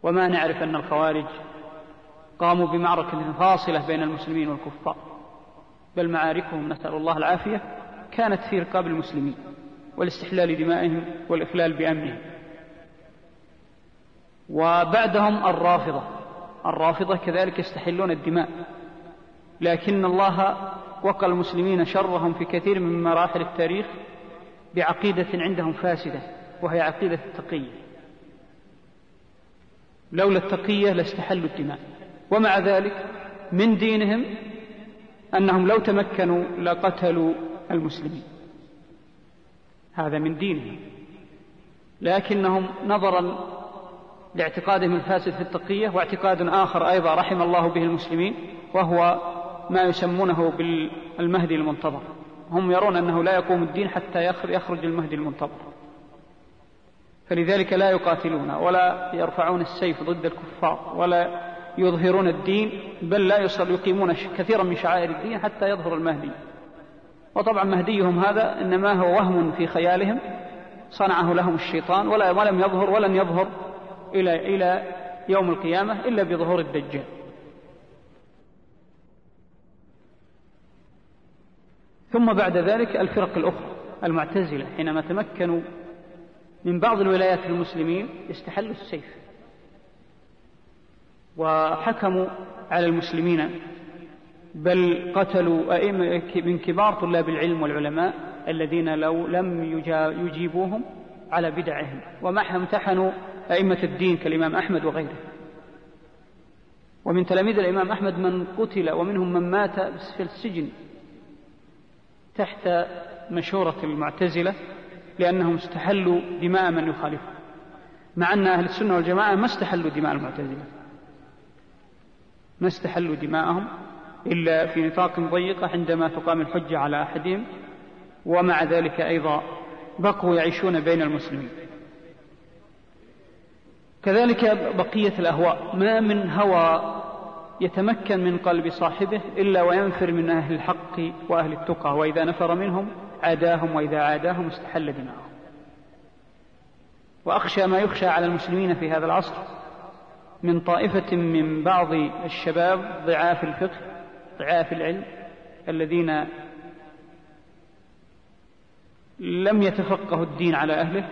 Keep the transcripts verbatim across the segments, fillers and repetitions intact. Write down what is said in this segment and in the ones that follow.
وما نعرف أن الخوارج قاموا بمعركة فاصلة بين المسلمين والكفار، بل معاركهم نسأل الله العافية كانت في رقاب المسلمين والاستحلال دمائهم والإخلال بأمنهم. وبعدهم الرافضة الرافضة كذلك يستحلون الدماء، لكن الله وقى المسلمين شرهم في كثير من مراحل التاريخ بعقيدة عندهم فاسدة، وهي عقيدة التقية. لولا التقية لاستحلوا الدماء، ومع ذلك من دينهم أنهم لو تمكنوا لقتلوا المسلمين، هذا من دينهم، لكنهم نظرا لاعتقادهم الفاسد في التقية، واعتقاد آخر أيضا رحم الله به المسلمين وهو ما يسمونه بالمهدي المنتظر. هم يرون أنه لا يقوم الدين حتى يخرج المهدي المنتظر، فلذلك لا يقاتلون ولا يرفعون السيف ضد الكفار ولا يظهرون الدين، بل لا يصل يقيمون كثيرا من شعائر الدين حتى يظهر المهدي. وطبعا مهديهم هذا إنما هو وهم في خيالهم صنعه لهم الشيطان، ولا ولم يظهر ولن يظهر إلى إلى يوم القيامة إلا بظهور الدجال. ثم بعد ذلك الفرق الأخرى المعتزلة حينما تمكنوا من بعض الولايات في المسلمين استحلوا السيف وحكموا على المسلمين، بل قتلوا أئمة من كبار طلاب العلم والعلماء الذين لو لم يجيبوهم على بدعهم، وامتحنوا أئمة الدين كالإمام أحمد وغيره. ومن تلاميذ الإمام أحمد من قتل، ومنهم من مات في السجن تحت مشورة المعتزلة لأنهم استحلوا دماء من يخالفهم، مع أن أهل السنة والجماعة ما استحلوا دماء المعتزلة، ما استحلوا دماءهم إلا في نطاق ضيقة عندما تقام الحجة على أحدهم، ومع ذلك أيضا بقوا يعيشون بين المسلمين. كذلك بقية الأهواء، ما من هوى يتمكن من قلب صاحبه إلا وينفر من أهل الحق وأهل التقى، وإذا نفر منهم عاداهم، وإذا عاداهم استحل دماءهم. وأخشى ما يخشى على المسلمين في هذا العصر من طائفة من بعض الشباب ضعاف الفقه ضعاف العلم الذين لم يتفقهوا الدين على أهله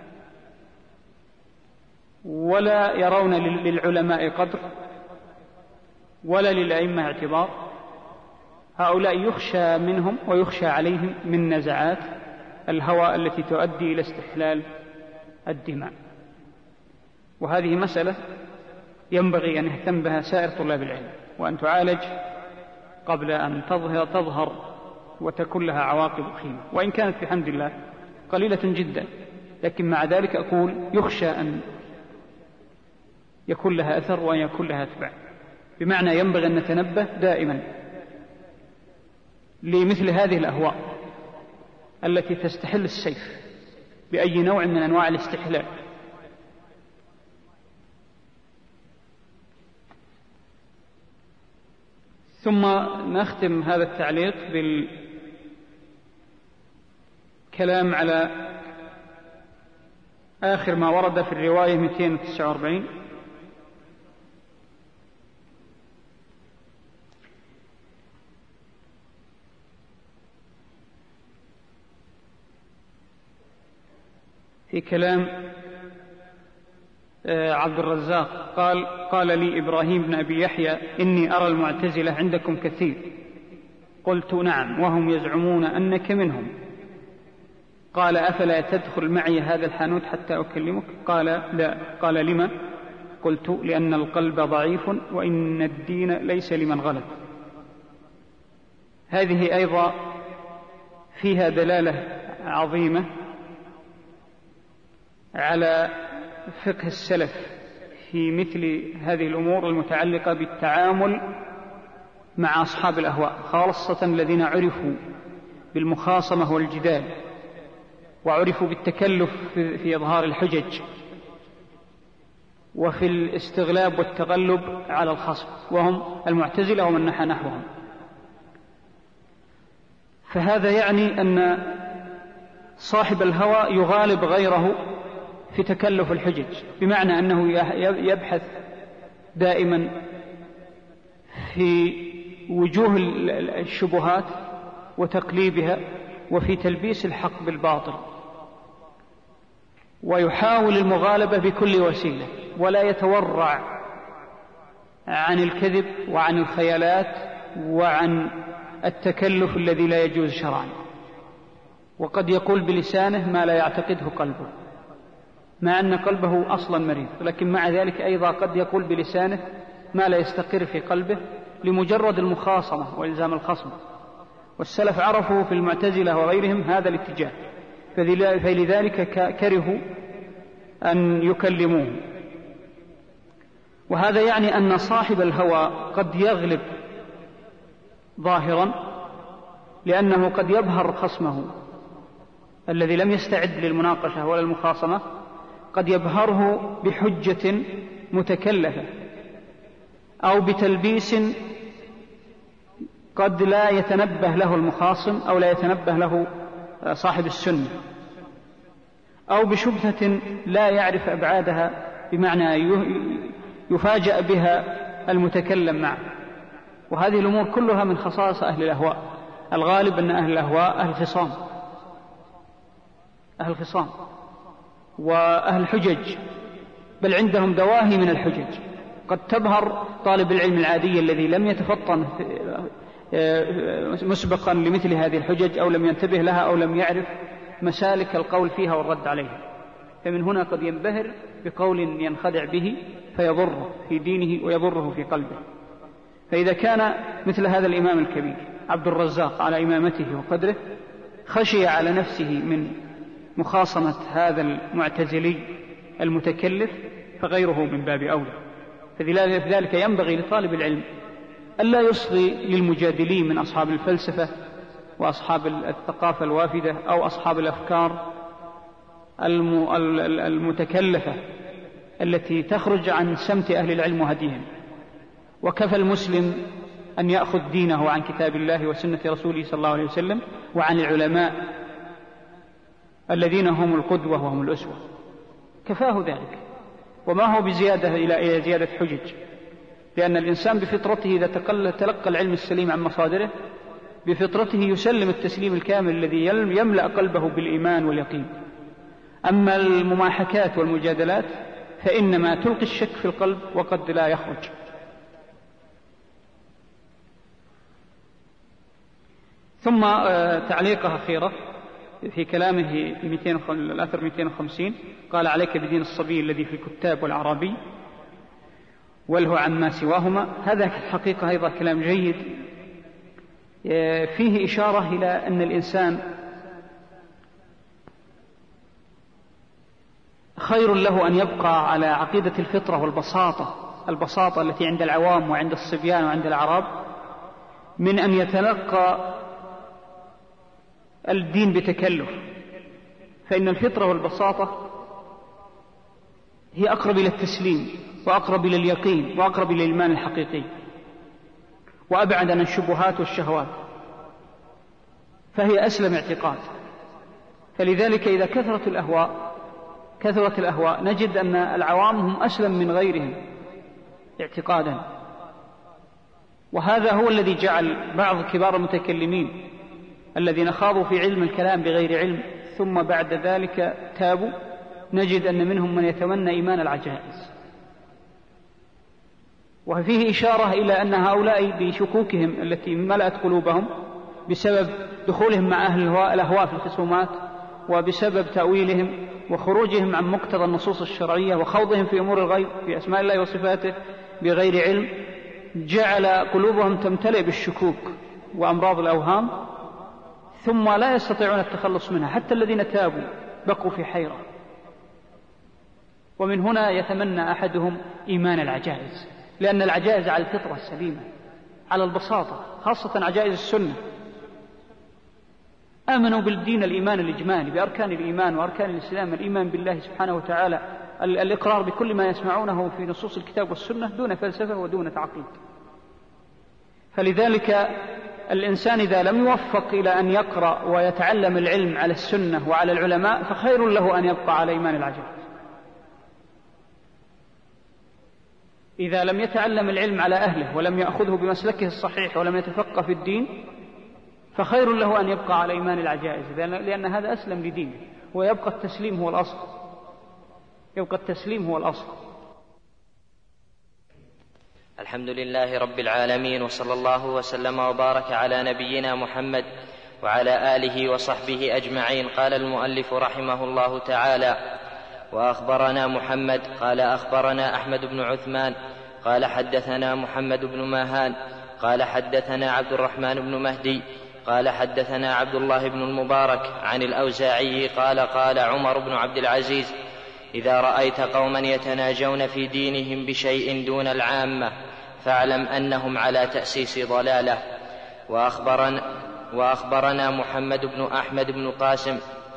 ولا يرون للعلماء قدر ولا للأئمة اعتبار. هؤلاء يخشى منهم ويخشى عليهم من نزعات الهوى التي تؤدي إلى استحلال الدماء، وهذه مسألة ينبغي أن يهتم بها سائر طلاب العلم، وأن تعالج قبل أن تظهر, تظهر وتكون لها عواقب خيمة، وإن كانت بحمد الله قليلة جدا، لكن مع ذلك أقول يخشى أن يكون لها أثر وأن يكون لها أتباع، بمعنى ينبغي أن نتنبه دائما لمثل هذه الأهواء التي تستحل السيف بأي نوع من أنواع الاستحلال. ثم نختم هذا التعليق بالكلام على آخر ما ورد في الرواية مئتين وتسعة وأربعين، في كلام عبد الرزاق قال: قال لي إبراهيم بن أبي يحيى إني أرى المعتزلة عندكم كثير. قلت: نعم، وهم يزعمون أنك منهم. قال: أفلا تدخل معي هذا الحانوت حتى أكلمك؟ قال: لا. قال: لما؟ قلت: لأن القلب ضعيف وإن الدين ليس لمن غلب. هذه أيضا فيها دلالة عظيمة على فقه السلف في مثل هذه الأمور المتعلقة بالتعامل مع أصحاب الأهواء، خاصة الذين عرفوا بالمخاصمة والجدال وعرفوا بالتكلف في إظهار الحجج وفي الاستغلاب والتغلب على الخصم، وهم المعتزلة ومن نحى نحوهم. فهذا يعني أن صاحب الهوى يغالب غيره في تكلف الحجج، بمعنى أنه يبحث دائما في وجوه الشبهات وتقليبها وفي تلبيس الحق بالباطل، ويحاول المغالبة بكل وسيلة، ولا يتورع عن الكذب وعن الخيالات وعن التكلف الذي لا يجوز شرعا. وقد يقول بلسانه ما لا يعتقده قلبه، مع أن قلبه أصلا مريض، لكن مع ذلك أيضا قد يقول بلسانه ما لا يستقر في قلبه لمجرد المخاصمة وإلزام الخصم. والسلف عرفوا في المعتزلة وغيرهم هذا الاتجاه، فلذلك كرهوا أن يكلموه. وهذا يعني أن صاحب الهوى قد يغلب ظاهرا، لأنه قد يبهر خصمه الذي لم يستعد للمناقشة ولا المخاصمة، قد يبهره بحجة متكلفة أو بتلبيس قد لا يتنبه له المخاصم أو لا يتنبه له صاحب السنة، أو بشبهة لا يعرف أبعادها، بمعنى يفاجأ بها المتكلم معه. وهذه الأمور كلها من خصائص أهل الأهواء. الغالب أن أهل الأهواء أهل خصام أهل خصام وأهل الحجج، بل عندهم دواهي من الحجج. قد تبهر طالب العلم العادي الذي لم يتفطن مسبقا لمثل هذه الحجج أو لم ينتبه لها أو لم يعرف مسالك القول فيها والرد عليها، فمن هنا قد ينبهر بقول ينخدع به فيضره في دينه ويضره في قلبه. فإذا كان مثل هذا الإمام الكبير عبد الرزاق على إمامته وقدره خشي على نفسه من مخاصمة هذا المعتزلي المتكلف، فغيره من باب أولى. فلذلك ينبغي لطالب العلم ألا يصغي للمجادلين من أصحاب الفلسفة وأصحاب الثقافة الوافدة أو أصحاب الأفكار المتكلفة التي تخرج عن سمت أهل العلم وهديهم. وكفى المسلم أن يأخذ دينه عن كتاب الله وسنة رسوله صلى الله عليه وسلم وعن العلماء الذين هم القدوة وهم الأسوة، كفاه ذلك، وما هو بزيادة إلى زيادة حجج. لأن الإنسان بفطرته إذا تلقى العلم السليم عن مصادره بفطرته يسلم التسليم الكامل الذي يملأ قلبه بالإيمان واليقين. أما المماحكات والمجادلات فإنما تلقي الشك في القلب وقد لا يخرج. ثم تعليقها أخيرة في كلامه في الأثر مئتين وخمسين قال: عليك بدين الصبي الذي في الكتاب والعربي والهو عما سواهما. هذا الحقيقة أيضا كلام جيد فيه إشارة إلى أن الإنسان خير له أن يبقى على عقيدة الفطرة والبساطة البساطة التي عند العوام وعند الصبيان وعند الأعراب، من أن يتلقى الدين بتكلف. فإن الفطرة والبساطة هي أقرب إلى التسليم وأقرب إلى اليقين وأقرب إلى الإيمان الحقيقي وأبعد عن الشبهات والشهوات، فهي أسلم اعتقاد. فلذلك إذا كثرت الأهواء كثرت الأهواء نجد أن العوام هم أسلم من غيرهم اعتقادا. وهذا هو الذي جعل بعض كبار المتكلمين الذين خاضوا في علم الكلام بغير علم ثم بعد ذلك تابوا، نجد أن منهم من يتمنى إيمان العجائز. وفيه إشارة إلى أن هؤلاء بشكوكهم التي ملأت قلوبهم بسبب دخولهم مع أهل الأهواء في الخصومات وبسبب تأويلهم وخروجهم عن مقتضى النصوص الشرعية وخوضهم في أمور الغيب في أسماء الله وصفاته بغير علم، جعل قلوبهم تمتلئ بالشكوك وأمراض الأوهام، ثم لا يستطيعون التخلص منها. حتى الذين تابوا بقوا في حيرة. ومن هنا يتمنى أحدهم إيمان العجائز، لأن العجائز على الفطرة السليمة على البساطة، خاصة عجائز السنة. آمنوا بالدين الإيمان الإجمالي بأركان الإيمان وأركان الإسلام، الإيمان بالله سبحانه وتعالى، الإقرار بكل ما يسمعونه في نصوص الكتاب والسنة دون فلسفة ودون تعقيد. فلذلك الإنسان إذا لم يوفق إلى أن يقرأ ويتعلم العلم على السنة وعلى العلماء فخير له أن يبقى على إيمان العجائز. إذا لم يتعلم العلم على أهله ولم يأخذه بمسلكه الصحيح ولم يتفقه في الدين فخير له أن يبقى على إيمان العجائز، لأن هذا أسلم لدينه، ويبقى التسليم هو الأصل، يبقى التسليم هو الأصل. الحمد لله رب العالمين، وصلى الله وسلم وبارك على نبينا محمد وعلى آله وصحبه أجمعين. قال المؤلف رحمه الله تعالى: وأخبرنا محمد قال أخبرنا أحمد بن عثمان قال حدثنا محمد بن ماهان قال حدثنا عبد الرحمن بن مهدي قال حدثنا عبد الله بن المبارك عن الأوزاعي قال قال عمر بن عبد العزيز: إذا رأيت قوما يتناجون في دينهم بشيء دون العامة فاعلم أنهم على تأسيس ضلالة. وأخبرنا, وأخبرنا محمد بن أحمد بن قاسم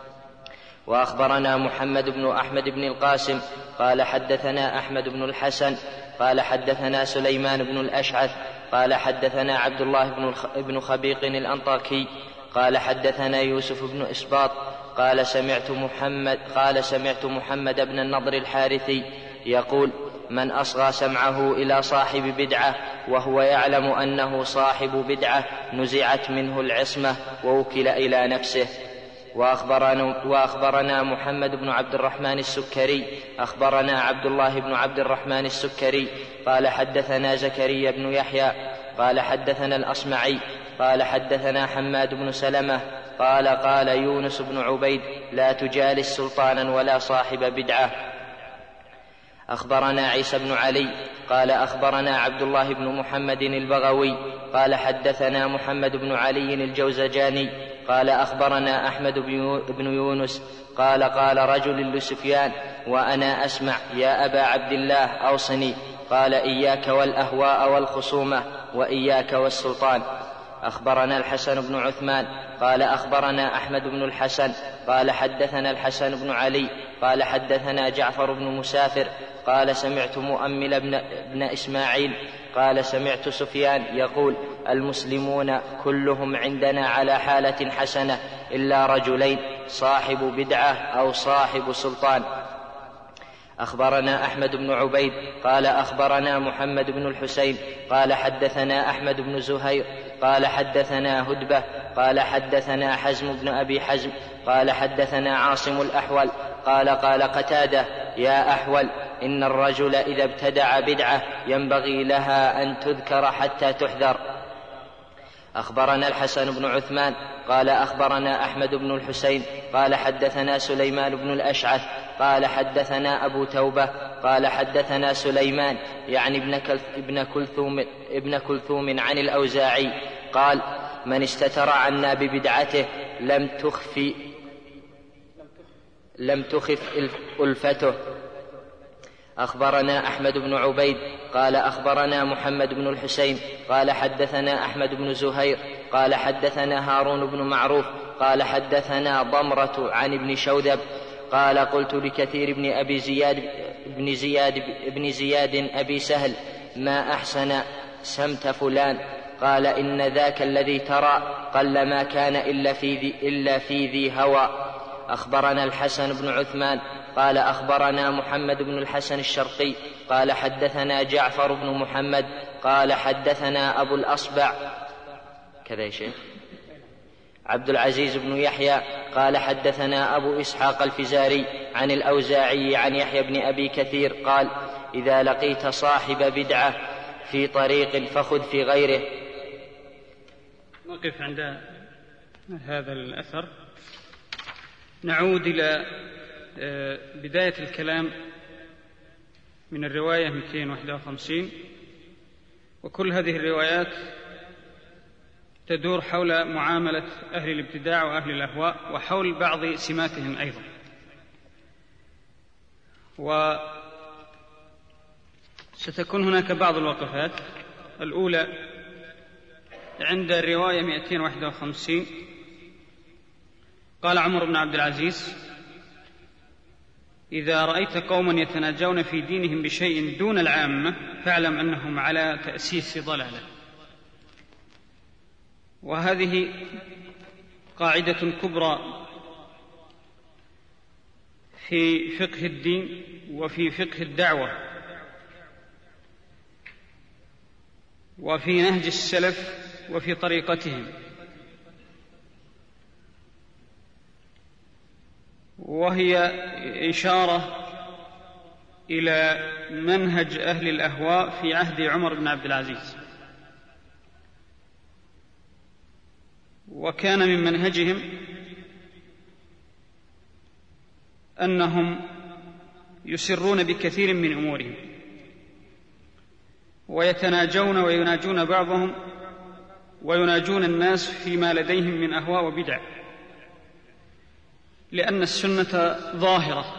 وأخبرنا محمد بن أحمد بن القاسم قال حدثنا أحمد بن الحسن قال حدثنا سليمان بن الأشعث قال حدثنا عبد الله بن خبيق الأنطاكي قال حدثنا يوسف بن إسباط قال سمعت محمد قال سمعت محمد بن النضر الحارثي يقول: من أصغى سمعه إلى صاحب بدعة وهو يعلم أنه صاحب بدعة نزعت منه العصمة ووكل إلى نفسه. وأخبرنا, وأخبرنا محمد بن عبد الرحمن السكري أخبرنا عبد الله بن عبد الرحمن السكري قال حدثنا زكريا بن يحيى قال حدثنا الأصمعي قال حدثنا حماد بن سلمة قال قال يونس بن عبيد: لا تجالس سلطانا ولا صاحب بدعة. أخبرنا عيسى بن علي قال أخبرنا عبد الله بن محمد البغوي قال حدثنا محمد بن علي الجوزجاني قال أخبرنا أحمد بن يونس قال قال رجل لسفيان وأنا أسمع: يا أبا عبد الله أوصني. قال: إياك والأهواء والخصومة وإياك والسلطان. أخبرنا الحسن بن عثمان قال أخبرنا أحمد بن الحسن قال حدثنا الحسن بن علي قال حدثنا جعفر بن مسافر قال سمعت مؤمل بن, بن إسماعيل قال سمعت سفيان يقول: المسلمون كلهم عندنا على حالة حسنة إلا رجلين: صاحب بدعة أو صاحب سلطان. أخبرنا أحمد بن عبيد قال أخبرنا محمد بن الحسين قال حدثنا أحمد بن زهير قال حدثنا هدبة قال حدثنا حزم بن أبي حزم قال حدثنا عاصم الأحول قال قال قتادة: يا أحول، إن الرجل إذا ابتدع بدعة ينبغي لها أن تذكر حتى تحذر. أخبرنا الحسن بن عثمان قال أخبرنا أحمد بن الحسين قال حدثنا سليمان بن الأشعث قال حدثنا أبو توبة قال حدثنا سليمان يعني ابن كلثوم, ابن كلثوم عن الأوزاعي قال: من استتر عنا ببدعته لم تخف لم تخف ألفته. أخبرنا أحمد بن عبيد قال أخبرنا محمد بن الحسين قال حدثنا أحمد بن زهير قال حدثنا هارون بن معروف قال حدثنا ضمرة عن ابن شوذب قال: قلت لكثير بن أبي زياد بن زياد بن زياد أبي سهل: ما أحسن سمت فلان؟ قال: إن ذاك الذي ترى قل ما كان إلا في ذي, إلا في ذي هوى. أخبرنا الحسن بن عثمان قال أخبرنا محمد بن الحسن الشرقي قال حدثنا جعفر بن محمد قال حدثنا أبو الأصبع كذا يا شيخ عبد العزيز بن يحيى قال حدثنا أبو إسحاق الفزاري عن الأوزاعي عن يحيى بن أبي كثير قال: إذا لقيت صاحب بدعة في طريق فخذ في غيره. نقف عند هذا الأثر. نعود إلى بداية الكلام من الرواية مئتين وواحد وخمسين، وكل هذه الروايات تدور حول معاملة أهل الابتداع وأهل الأهواء وحول بعض سماتهم أيضا. وستكون هناك بعض الوقفات. الأولى عند الرواية مئتين وواحد وخمسين قال عمر بن عبد العزيز: إذا رأيت قوما يتناجون في دينهم بشيء دون العامة فاعلم أنهم على تأسيس ضلالة. وهذه قاعدة كبرى في فقه الدين وفي فقه الدعوة، وفي نهج السلف وفي طريقتهم، وهي إشارة إلى منهج أهل الأهواء في عهد عمر بن عبد العزيز. وكان من منهجهم أنهم يسرون بكثير من أمورهم، ويتناجون ويناجون بعضهم ويناجون الناس فيما لديهم من أهواء وبدع، لأن السنة ظاهرة،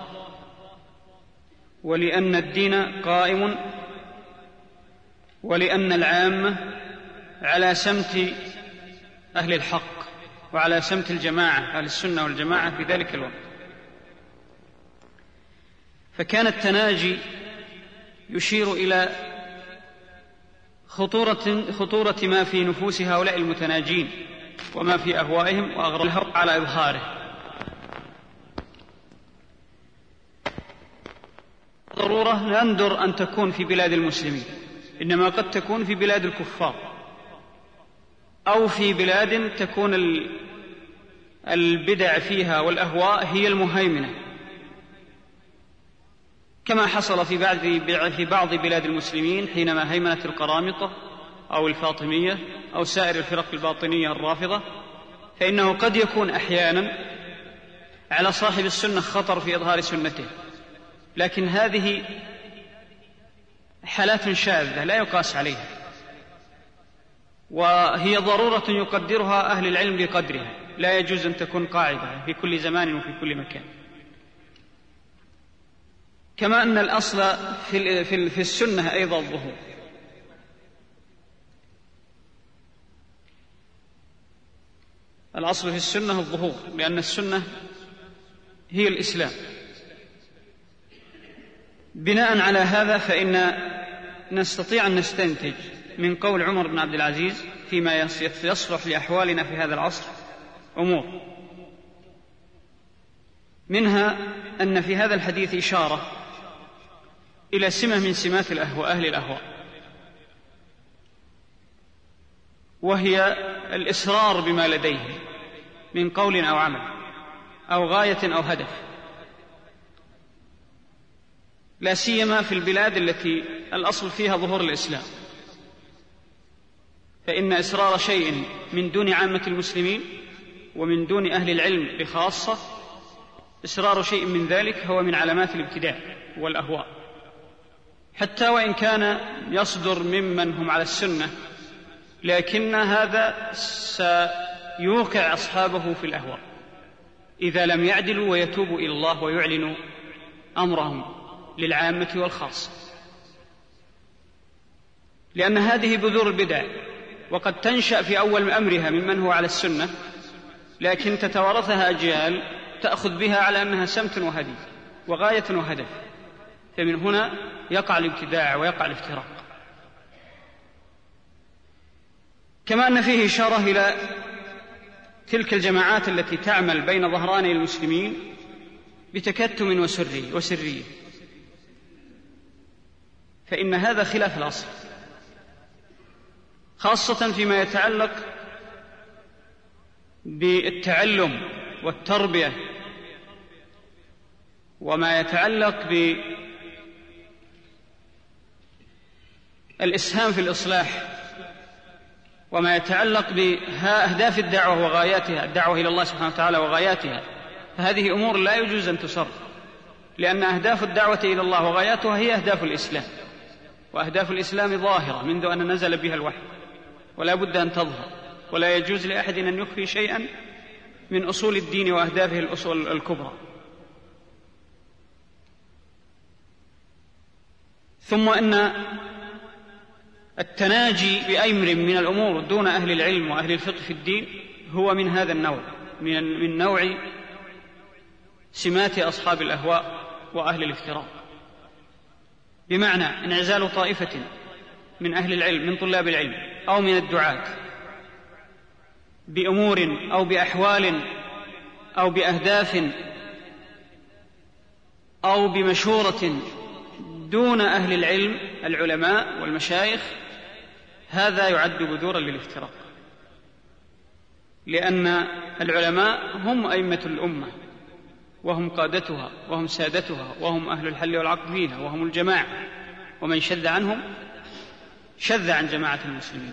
ولأن الدين قائم، ولأن العامة على سمت أهل الحق وعلى سمت الجماعة أهل السنة والجماعة في ذلك الوقت. فكان التناجي يشير إلى خطورة, خطورة ما في نفوس هؤلاء المتناجين وما في أهوائهم وأغرهم على إظهاره. ضرورة نندر أن تكون في بلاد المسلمين، إنما قد تكون في بلاد الكفار، أو في بلاد تكون البدع فيها والأهواء هي المهيمنة، كما حصل في بعض في بعض بلاد المسلمين حينما هيمنت القرامطة أو الفاطمية أو سائر الفرق الباطنية الرافضة. فإنه قد يكون أحيانا على صاحب السنة خطر في إظهار سنته، لكن هذه حالات شاذة لا يقاس عليها، وهي ضرورة يقدرها أهل العلم بقدرها، لا يجوز أن تكون قاعدة في كل زمان وفي كل مكان. كما أن الأصل في, في, في السنة أيضا الظهور، الأصل في السنة الظهور، لأن السنة هي الإسلام. بناء على هذا فإن نستطيع أن نستنتج من قول عمر بن عبد العزيز فيما يصلح لأحوالنا في هذا العصر أمور، منها أن في هذا الحديث إشارة إلى سمة من سمات الأهواء أهل الأهواء، وهي الإصرار بما لديه من قول أو عمل أو غاية أو هدف، لا سيما في البلاد التي الأصل فيها ظهور الإسلام، فإن إصرار شيء من دون عامة المسلمين ومن دون أهل العلم بخاصة، إصرار شيء من ذلك هو من علامات الابتداع والأهواء، حتى وإن كان يصدر ممن هم على السنة، لكن هذا سيوقع أصحابه في الأهواء إذا لم يعدلوا ويتوبوا إلى الله ويعلنوا أمرهم للعامة والخاصة، لأن هذه بذور البدع، وقد تنشأ في أول أمرها ممن هو على السنة، لكن تتوارثها أجيال تأخذ بها على أنها سمت وهدي وغاية وهدف، فمن هنا يقع الابتداع ويقع الافتراق. كما أن فيه إشارة إلى تلك الجماعات التي تعمل بين ظهراني المسلمين بتكتم وسرية, وسرية فإن هذا خلاف الأصل، خاصة فيما يتعلق بالتعلم والتربية، وما يتعلق بالإسهام في الإصلاح، وما يتعلق بأهداف الدعوة وغاياتها، الدعوة إلى الله سبحانه وتعالى وغاياتها. فهذه أمور لا يجوز أن تصر، لأن أهداف الدعوة إلى الله وغاياتها هي أهداف الإسلام، وأهداف الإسلام ظاهرة منذ أن نزل بها الوحي، ولا بد أن تظهر، ولا يجوز لأحد أن يخفي شيئا من أصول الدين وأهدافه الأصول الكبرى. ثم أن التناجي بأمر من الأمور دون أهل العلم وأهل الفقه في الدين هو من هذا النوع، من نوع سمات أصحاب الأهواء وأهل الافتراق، بمعنى انعزال طائفة من أهل العلم من طلاب العلم أو من الدعاة بأمور أو بأحوال أو بأهداف أو بمشورة دون أهل العلم العلماء والمشايخ، هذا يعد بذورا للافتراق، لأن العلماء هم أئمة الأمة وهم قادتها وهم سادتها وهم أهل الحل والعقد فيها وهم الجماعة، ومن شذ عنهم شذ عن جماعة المسلمين.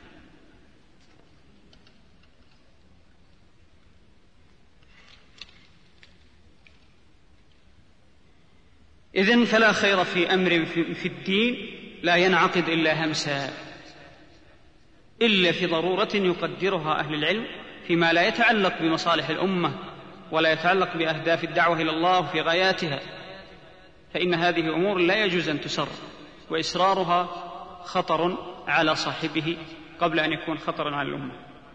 إذن فلا خير في أمر في الدين لا ينعقد إلا همسا، إلا في ضرورة يقدرها أهل العلم فيما لا يتعلق بمصالح الأمة ولا يتعلق بأهداف الدعوة إلى الله في غاياتها، فإن هذه أمور لا يجوز أن تسر، وإسرارها خطر على صاحبه قبل أن يكون خطرا على الأمة.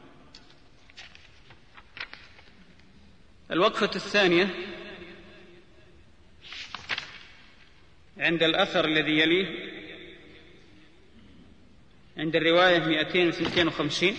الوقفة الثانية عند الأثر الذي يليه، عند الرواية مئتين واثنين وخمسين،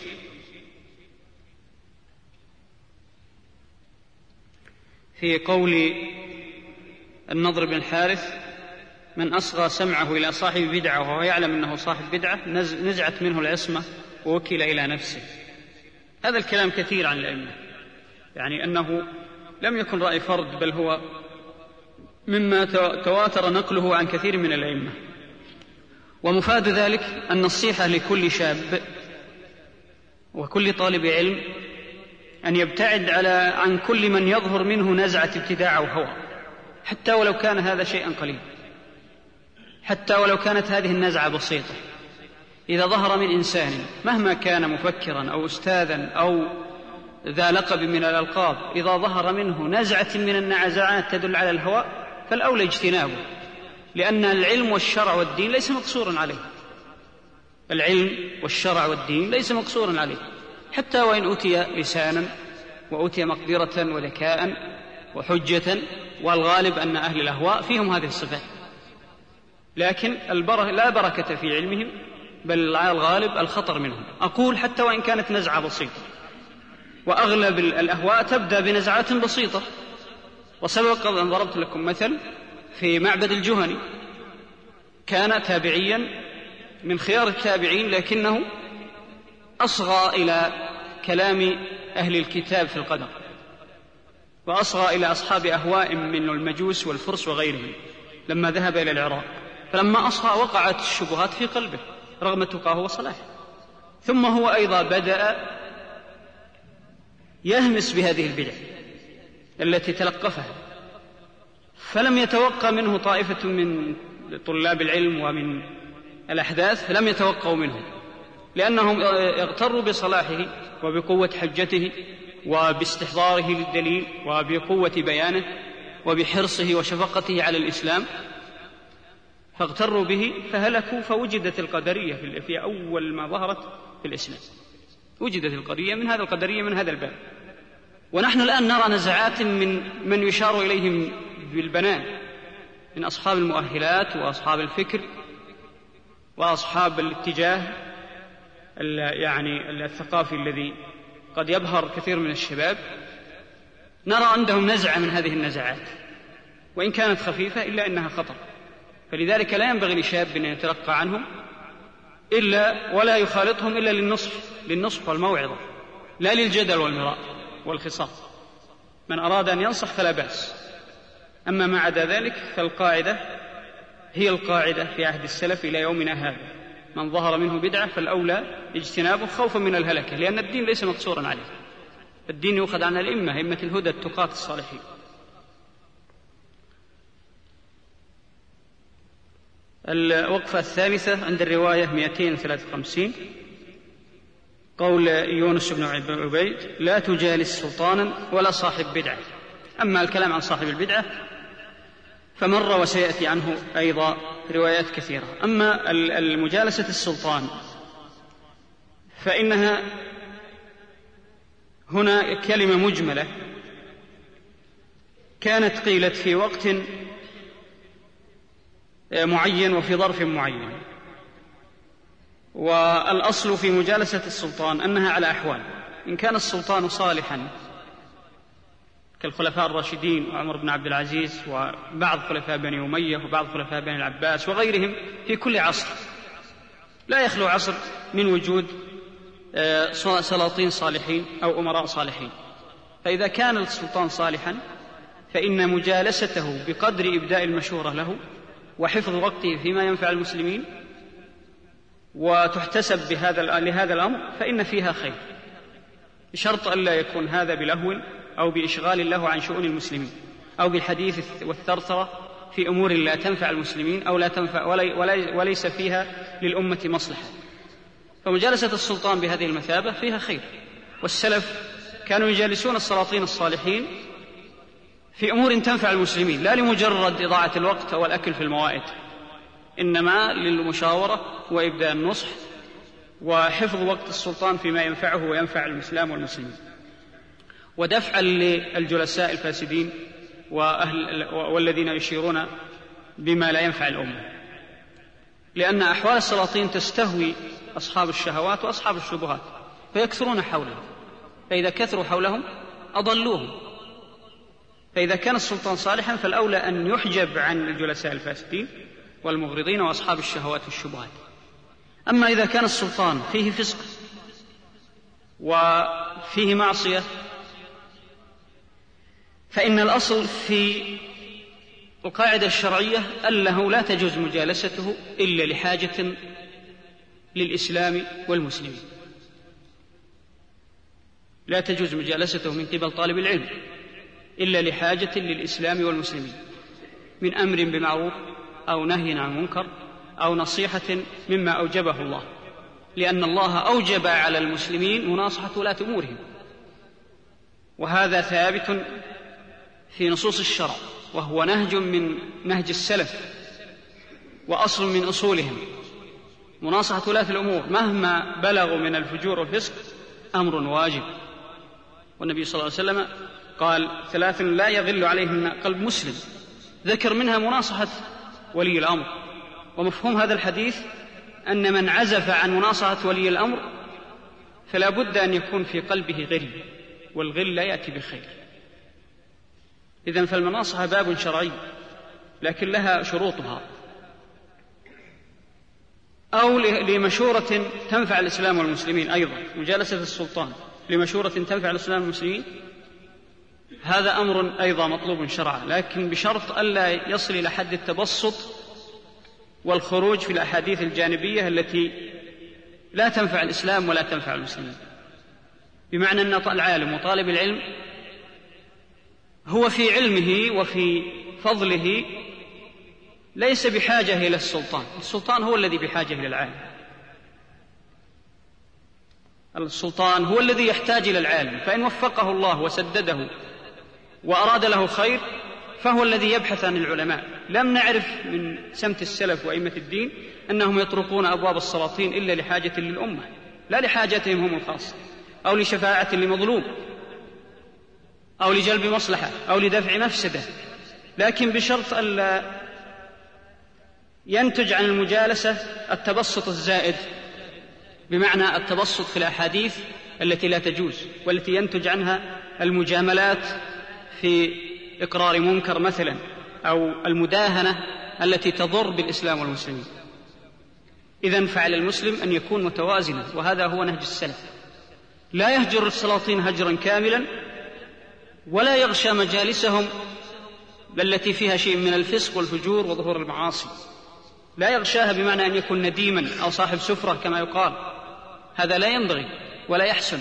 في قول النضر بن الحارث: من أصغى سمعه إلى صاحب بدعة وهو يعلم أنه صاحب بدعة نزعت منه العصمة ووكل إلى نفسه. هذا الكلام كثير عن الأئمة، يعني أنه لم يكن رأي فرد، بل هو مما تواتر نقله عن كثير من الأئمة. ومفاد ذلك النصيحة لكل شاب وكل طالب علم أن يبتعد على عن كل من يظهر منه نزعة ابتداع أو هوى، حتى ولو كان هذا شيئا قليلا، حتى ولو كانت هذه النزعة بسيطة. إذا ظهر من إنسان مهما كان مفكرا أو أستاذا أو ذا لقب من الألقاب، إذا ظهر منه نزعة من النزعات تدل على الهوى فالأولى اجتنابه، لأن العلم والشرع والدين ليس مقصورا عليه. العلم والشرع والدين ليس مقصورا عليه، حتى وإن أوتي لسانا وأوتي مقدرة وذكاء وحجة، والغالب أن أهل الأهواء فيهم هذه الصفات، لكن البركة لا بركة في علمهم، بل على الغالب الخطر منهم. أقول حتى وإن كانت نزعة بسيطة، وأغلب الأهواء تبدأ بنزعات بسيطة. وسبق أن ضربت لكم مثل في معبد الجهني، كان تابعيا من خيار التابعين، لكنه أصغى إلى كلام أهل الكتاب في القدر، وأصغى إلى أصحاب أهواء من المجوس والفرس وغيرهم لما ذهب إلى العراق. فلما أصغى وقعت الشبهات في قلبه رغم تقاه وصلاحه، ثم هو أيضا بدأ يهمس بهذه البدع التي تلقفها، فلم يتوقع منه طائفة من طلاب العلم ومن الأحداث، لم يتوقعوا منه، لأنهم اغتروا بصلاحه وبقوة حجته وباستحضاره للدليل وبقوة بيانه وبحرصه وشفقته على الإسلام، فاغتروا به فهلكوا. فوجدت القدرية في أول ما ظهرت في الإسلام، وجدت القدرية من هذا القدرية من هذا الباب. ونحن الآن نرى نزعات من من يشار إليهم بالبنان من أصحاب المؤهلات وأصحاب الفكر وأصحاب الاتجاه يعني الثقافي الذي قد يبهر كثير من الشباب، نرى عندهم نزعة من هذه النزعات، وإن كانت خفيفة إلا أنها خطر. فلذلك لا ينبغي لشاب أن يتلقى عنهم إلا ولا يخالطهم إلا للنصح للنصح والموعظة، لا للجدل والمراء والخصام. من أراد أن ينصح فلا بأس، أما ما عدا ذلك فالقاعدة هي القاعدة في عهد السلف إلى يومنا هذا: من ظهر منه بدعة فالأولى اجتنابه خوفا من الهلكة، لأن الدين ليس مقصورا عليه، الدين يؤخذ عن الأئمة، أئمة الهدى التقاة الصالحين. الوقفة الثالثة عند الرواية مئتين وثلاثة وخمسين، قول يونس بن عبيد: لا تجالس سلطانا ولا صاحب بدعة. أما الكلام عن صاحب البدعة فمر وسيأتي عنه أيضا روايات كثيرة. أما المجالسة السلطان فإنها هنا كلمة مجملة كانت قيلت في وقت معين وفي ظرف معين، والأصل في مجالسة السلطان أنها على أحوال. إن كان السلطان صالحا كالخلفاء الراشدين وعمر بن عبد العزيز وبعض خلفاء بني أمية وبعض خلفاء بني العباس وغيرهم في كل عصر، لا يخلو عصر من وجود سلاطين صالحين أو أمراء صالحين. فإذا كان السلطان صالحا فإن مجالسته بقدر إبداء المشورة له وحفظ وقته فيما ينفع المسلمين وتحتسب بهذا لهذا الأمر فإن فيها خير، بشرط ألا يكون هذا بلهو أو بإشغال له عن شؤون المسلمين أو بالحديث والثرثرة في أمور لا تنفع المسلمين أو لا تنفع وليس فيها للأمة مصلحة. فمجالسة السلطان بهذه المثابة فيها خير. والسلف كانوا يجالسون السلاطين الصالحين في أمور تنفع المسلمين لا لمجرد إضاعة الوقت أو الأكل في الموائد، إنما للمشاورة وإبداء النصح وحفظ وقت السلطان فيما ينفعه وينفع الإسلام والمسلمين، ودفعا للجلساء الفاسدين وأهل والذين يشيرون بما لا ينفع الأمة. لأن أحوال السلاطين تستهوي أصحاب الشهوات وأصحاب الشبهات فيكثرون حولهم، فإذا كثروا حولهم أضلوهم. فإذا كان السلطان صالحا فالأولى أن يحجب عن الجلساء الفاسدين والمغرضين وأصحاب الشهوات والشبهات. أما إذا كان السلطان فيه فسق وفيه معصية فإن الأصل في القاعدة الشرعية أنه لا تجوز مجالسته إلا لحاجة للإسلام والمسلمين، لا تجوز مجالسته من قبل طالب العلم إلا لحاجة للإسلام والمسلمين من أمر بمعروف أو نهي عن منكر أو نصيحة مما أوجبه الله، لأن الله أوجب على المسلمين مناصحة ولاة أمورهم، وهذا ثابت في نصوص الشرع، وهو نهج من نهج السلف وأصل من أصولهم. مناصحة ولاة الأمور مهما بلغوا من الفجور والفسق أمر واجب. والنبي صلى الله عليه وسلم قال: ثلاث لا يغل عليهن قلب مسلم، ذكر منها مناصحة ولي الأمر. ومفهوم هذا الحديث أن من عزف عن مناصحة ولي الأمر فلا بد أن يكون في قلبه غل، والغل لا يأتي بخير. إذن فالمناصحة باب شرعي لكن لها شروطها. أو لمشورة تنفع الإسلام والمسلمين، أيضا مجالسة السلطان لمشورة تنفع الإسلام والمسلمين هذا أمر أيضا مطلوب شرعا، لكن بشرط ألا يصل إلى حد التبسط والخروج في الأحاديث الجانبية التي لا تنفع الإسلام ولا تنفع المسلمين. بمعنى أن العالم وطالب العلم هو في علمه وفي فضله ليس بحاجة إلى السلطان، السلطان هو الذي بحاجة إلى العالم. السلطان هو الذي يحتاج إلى العالم، فإن وفقه الله وسدده وأراد له خير فهو الذي يبحث عن العلماء. لم نعرف من سمت السلف وأئمة الدين أنهم يطرقون أبواب السلاطين إلا لحاجة للأمة، لا لحاجتهم هم الخاصة أو لشفاعة لمظلوم أو لجلب مصلحة أو لدفع مفسدة، لكن بشرط ألا ينتج عن المجالسة التبسط الزائد، بمعنى التبسط في الأحاديث التي لا تجوز والتي ينتج عنها المجاملات في إقرار منكر مثلا، أو المداهنة التي تضر بالإسلام والمسلمين. إذن فعلى المسلم أن يكون متوازنا، وهذا هو نهج السلف. لا يهجر السلاطين هجرا كاملا ولا يغشى مجالسهم التي فيها شيء من الفسق والفجور وظهور المعاصي، لا يغشاها بمعنى أن يكون نديما أو صاحب سفرة كما يقال، هذا لا ينبغي ولا يحسن.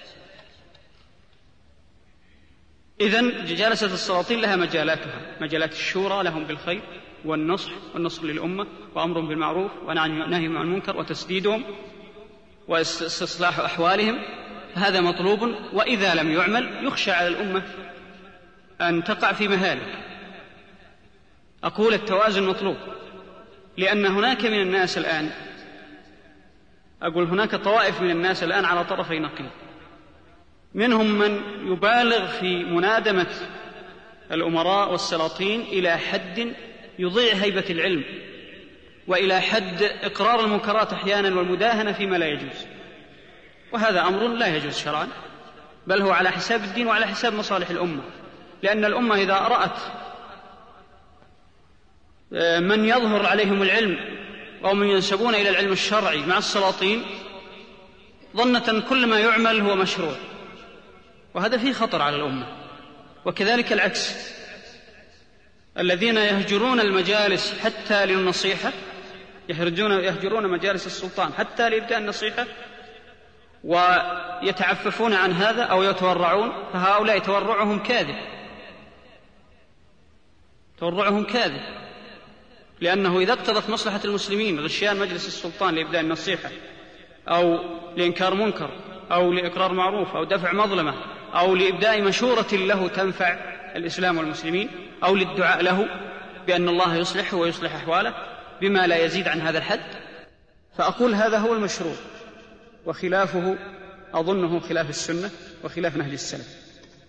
إذن جلسة السلاطين لها مجالاتها، مجالات الشورى لهم بالخير والنصح والنصر للأمة وأمر بالمعروف ونهي عن المنكر وتسديدهم واستصلاح أحوالهم، هذا مطلوب. وإذا لم يعمل يخشى على الأمة أن تقع في مهالك. أقول التوازن مطلوب، لأن هناك من الناس الآن، أقول هناك طوائف من الناس الآن على طرفي نقيض، منهم من يبالغ في منادمة الأمراء والسلاطين إلى حد يضيع هيبة العلم، وإلى حد إقرار المنكرات أحيانا والمداهنة فيما لا يجوز، وهذا أمر لا يجوز شرعا، بل هو على حساب الدين وعلى حساب مصالح الأمة. لأن الأمة إذا رأت من يظهر عليهم العلم وهم ينسبون إلى العلم الشرعي مع السلاطين ظنة كل ما يعمل هو مشروع، وهذا فيه خطر على الأمة. وكذلك العكس، الذين يهجرون المجالس حتى للنصيحة، يهجرون, يهجرون مجالس السلطان حتى لإبداء النصيحة ويتعففون عن هذا أو يتورعون، فهؤلاء تورعهم كاذب، تورعهم كاذب، لأنه إذا اقتضت مصلحة المسلمين غشيان مجلس السلطان لإبداء النصيحة أو لإنكار منكر أو لإقرار معروف أو دفع مظلمة أو لإبداء مشورة له تنفع الإسلام والمسلمين أو للدعاء له بأن الله يصلحه ويصلح أحواله بما لا يزيد عن هذا الحد، فأقول هذا هو المشروع، وخلافه أظنه خلاف السنة وخلاف نهج السلف.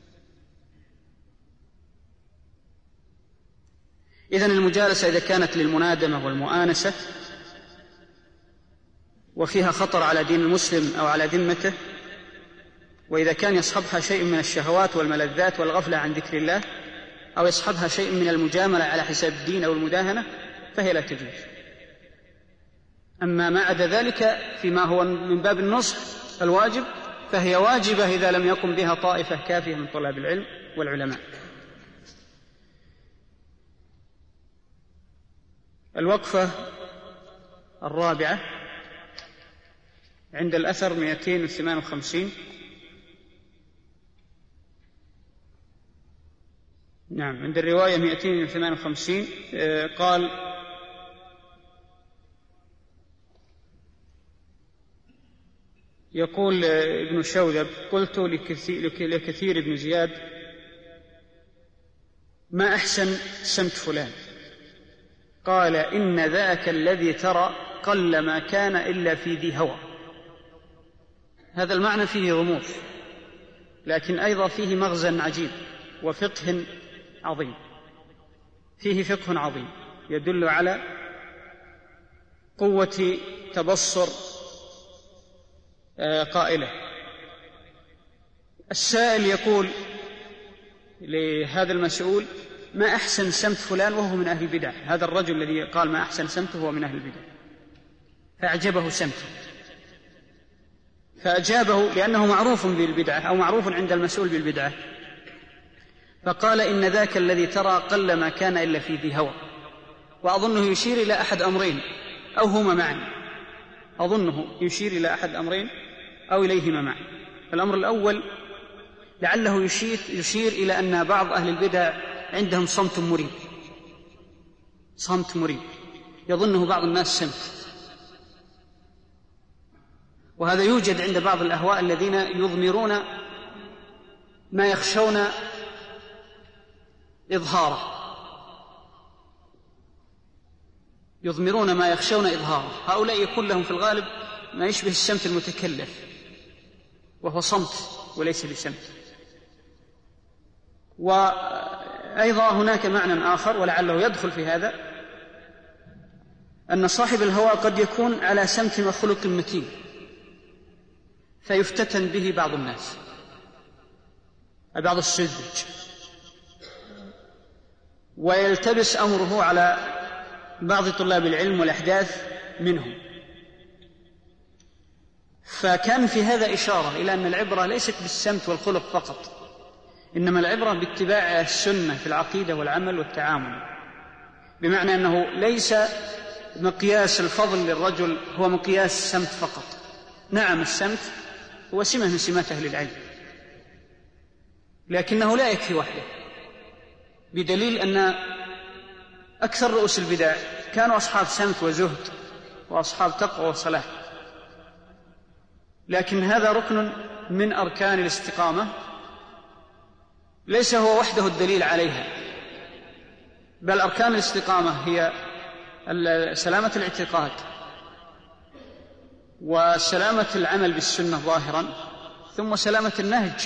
إذن المجالسة إذا كانت للمنادمة والمؤانسة وفيها خطر على دين المسلم أو على ذمته، وإذا كان يصحبها شيء من الشهوات والملذات والغفلة عن ذكر الله، أو يصحبها شيء من المجاملة على حساب الدين أو المداهنة، فهي لا تجوز. أما ما عدا ذلك فيما هو من باب النصح الواجب فهي واجبة إذا لم يقم بها طائفة كافية من طلاب العلم والعلماء. الوقفة الرابعة عند الأثر مئتين وثمانية وخمسين. نعم، عند الرواية مئتين وثمانية وخمسين قال: يقول ابن شوذب: قلت لكثير بن زياد: ما أحسن سمت فلان؟ قال: إن ذاك الذي ترى قل ما كان إلا في ذي هوى. هذا المعنى فيه غموض، لكن أيضا فيه مغزى عجيب وفقه عظيم، فيه فقه عظيم يدل على قوة تبصر قائله. السائل يقول لهذا المسؤول: ما أحسن سمت فلان وهو من أهل البدع؟ هذا الرجل الذي قال ما أحسن سمته هو من أهل البدع، فأعجبه سمته، فأجابه لأنه معروف بالبدعة أو معروف عند المسؤول بالبدعة، فقال: إن ذاك الذي ترى قل ما كان إلا في ذي هوى. وأظنه يشير إلى أحد أمرين أو هما معا، أظنه يشير إلى أحد أمرين أو إليهما معا. الأمر الأول لعله يشير, يشير إلى أن بعض أهل البدع عندهم صمت مريب، صمت مريب يظنه بعض الناس سمت، وهذا يوجد عند بعض الأهواء الذين يضمرون ما يخشون إظهاره، يضمرون ما يخشون إظهاره. هؤلاء يكون لهم في الغالب ما يشبه السمت المتكلف، وهو صمت وليس بسمت. وأيضا هناك معنى آخر ولعله يدخل في هذا، أن صاحب الهوى قد يكون على سمت وخلق متين فيفتتن به بعض الناس، بعض السذج، ويلتبس أمره على بعض طلاب العلم والأحداث منهم. فكان في هذا إشارة إلى أن العبرة ليست بالسمت والخلق فقط، إنما العبرة باتباع السنة في العقيدة والعمل والتعامل، بمعنى أنه ليس مقياس الفضل للرجل هو مقياس السمت فقط. نعم، السمت هو سمة من سمات أهل العلم، لكنه لا يكفي وحده، بدليل أن أكثر رؤوس البدع كانوا أصحاب سمت وزهد وأصحاب تقوى وصلاح، لكن هذا ركن من أركان الاستقامة ليس هو وحده الدليل عليها، بل أركان الاستقامة هي سلامة الاعتقاد وسلامة العمل بالسنة ظاهرا، ثم سلامة النهج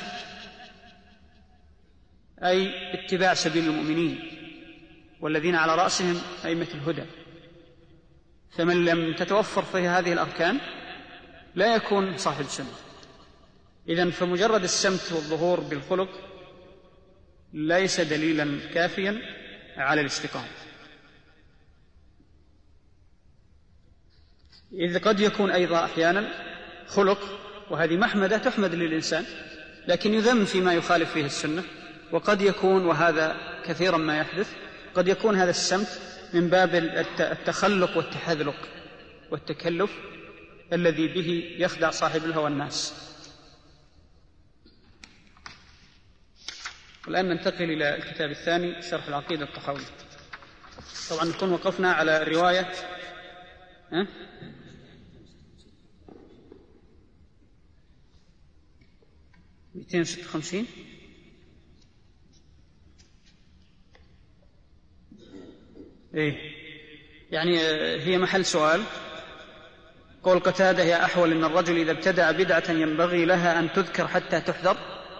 أي اتباع سبيل المؤمنين والذين على رأسهم أئمة الهدى. فمن لم تتوفر فيه هذه الأركان لا يكون صاحب سنة. إذن فمجرد السمت والظهور بالخلق ليس دليلا كافيا على الاستقامة. إذ قد يكون أيضا أحيانا خلق، وهذه محمدة تحمد للإنسان، لكن يذم فيما يخالف فيه السنة. وقد يكون، وهذا كثيرا ما يحدث، قد يكون هذا السمت من باب التخلق والتحذلق والتكلف الذي به يخدع صاحب الهوى الناس. والآن ننتقل إلى الكتاب الثاني، شرح العقيدة الطحاوية. طبعا نكون وقفنا على الرواية ها؟ مئتين وستة وخمسين. إيه يعني هي محل سؤال. قول قتادة: يا أحول إن الرجل إذا ابتدع بدعة ينبغي لها أن تذكر حتى تحذر.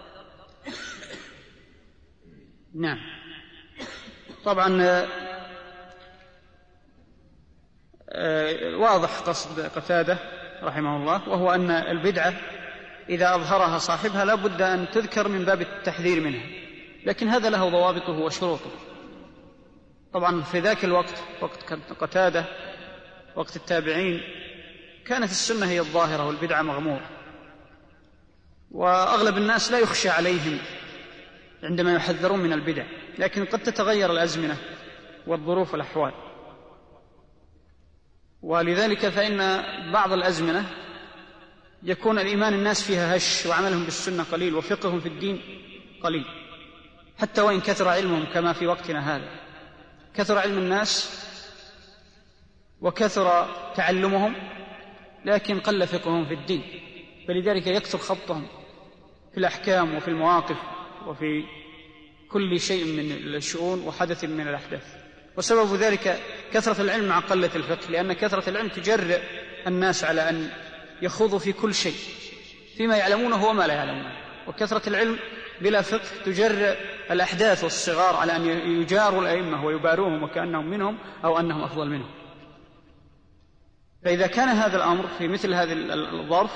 نعم، طبعا واضح قصد قتادة رحمه الله، وهو أن البدعة إذا أظهرها صاحبها لا بد أن تذكر من باب التحذير منها، لكن هذا له ضوابطه وشروطه. طبعا في ذاك الوقت، وقت قتادة، وقت التابعين، كانت السنة هي الظاهرة والبدعة مغمورة، وأغلب الناس لا يخشى عليهم عندما يحذرون من البدع، لكن قد تتغير الأزمنة والظروف والأحوال. ولذلك فإن بعض الأزمنة يكون الإيمان الناس فيها هش، وعملهم بالسنة قليل، وفقههم في الدين قليل، حتى وإن كثر علمهم كما في وقتنا هذا. كثر علم الناس وكثر تعلمهم، لكن قل فقههم في الدين، فلذلك يكثر خبطهم في الأحكام وفي المواقف وفي كل شيء من الشؤون وحدث من الأحداث. وسبب ذلك كثرة العلم مع قلة الفقه، لأن كثرة العلم تجرئ الناس على أن يخوضوا في كل شيء فيما يعلمونه وما لا يعلمونه، وكثرة العلم بلا فقه تجرئ الأحداث والصغار على أن يجاروا الأئمة ويباروهم وكأنهم منهم أو أنهم أفضل منهم. فإذا كان هذا الأمر في مثل هذا الظرف،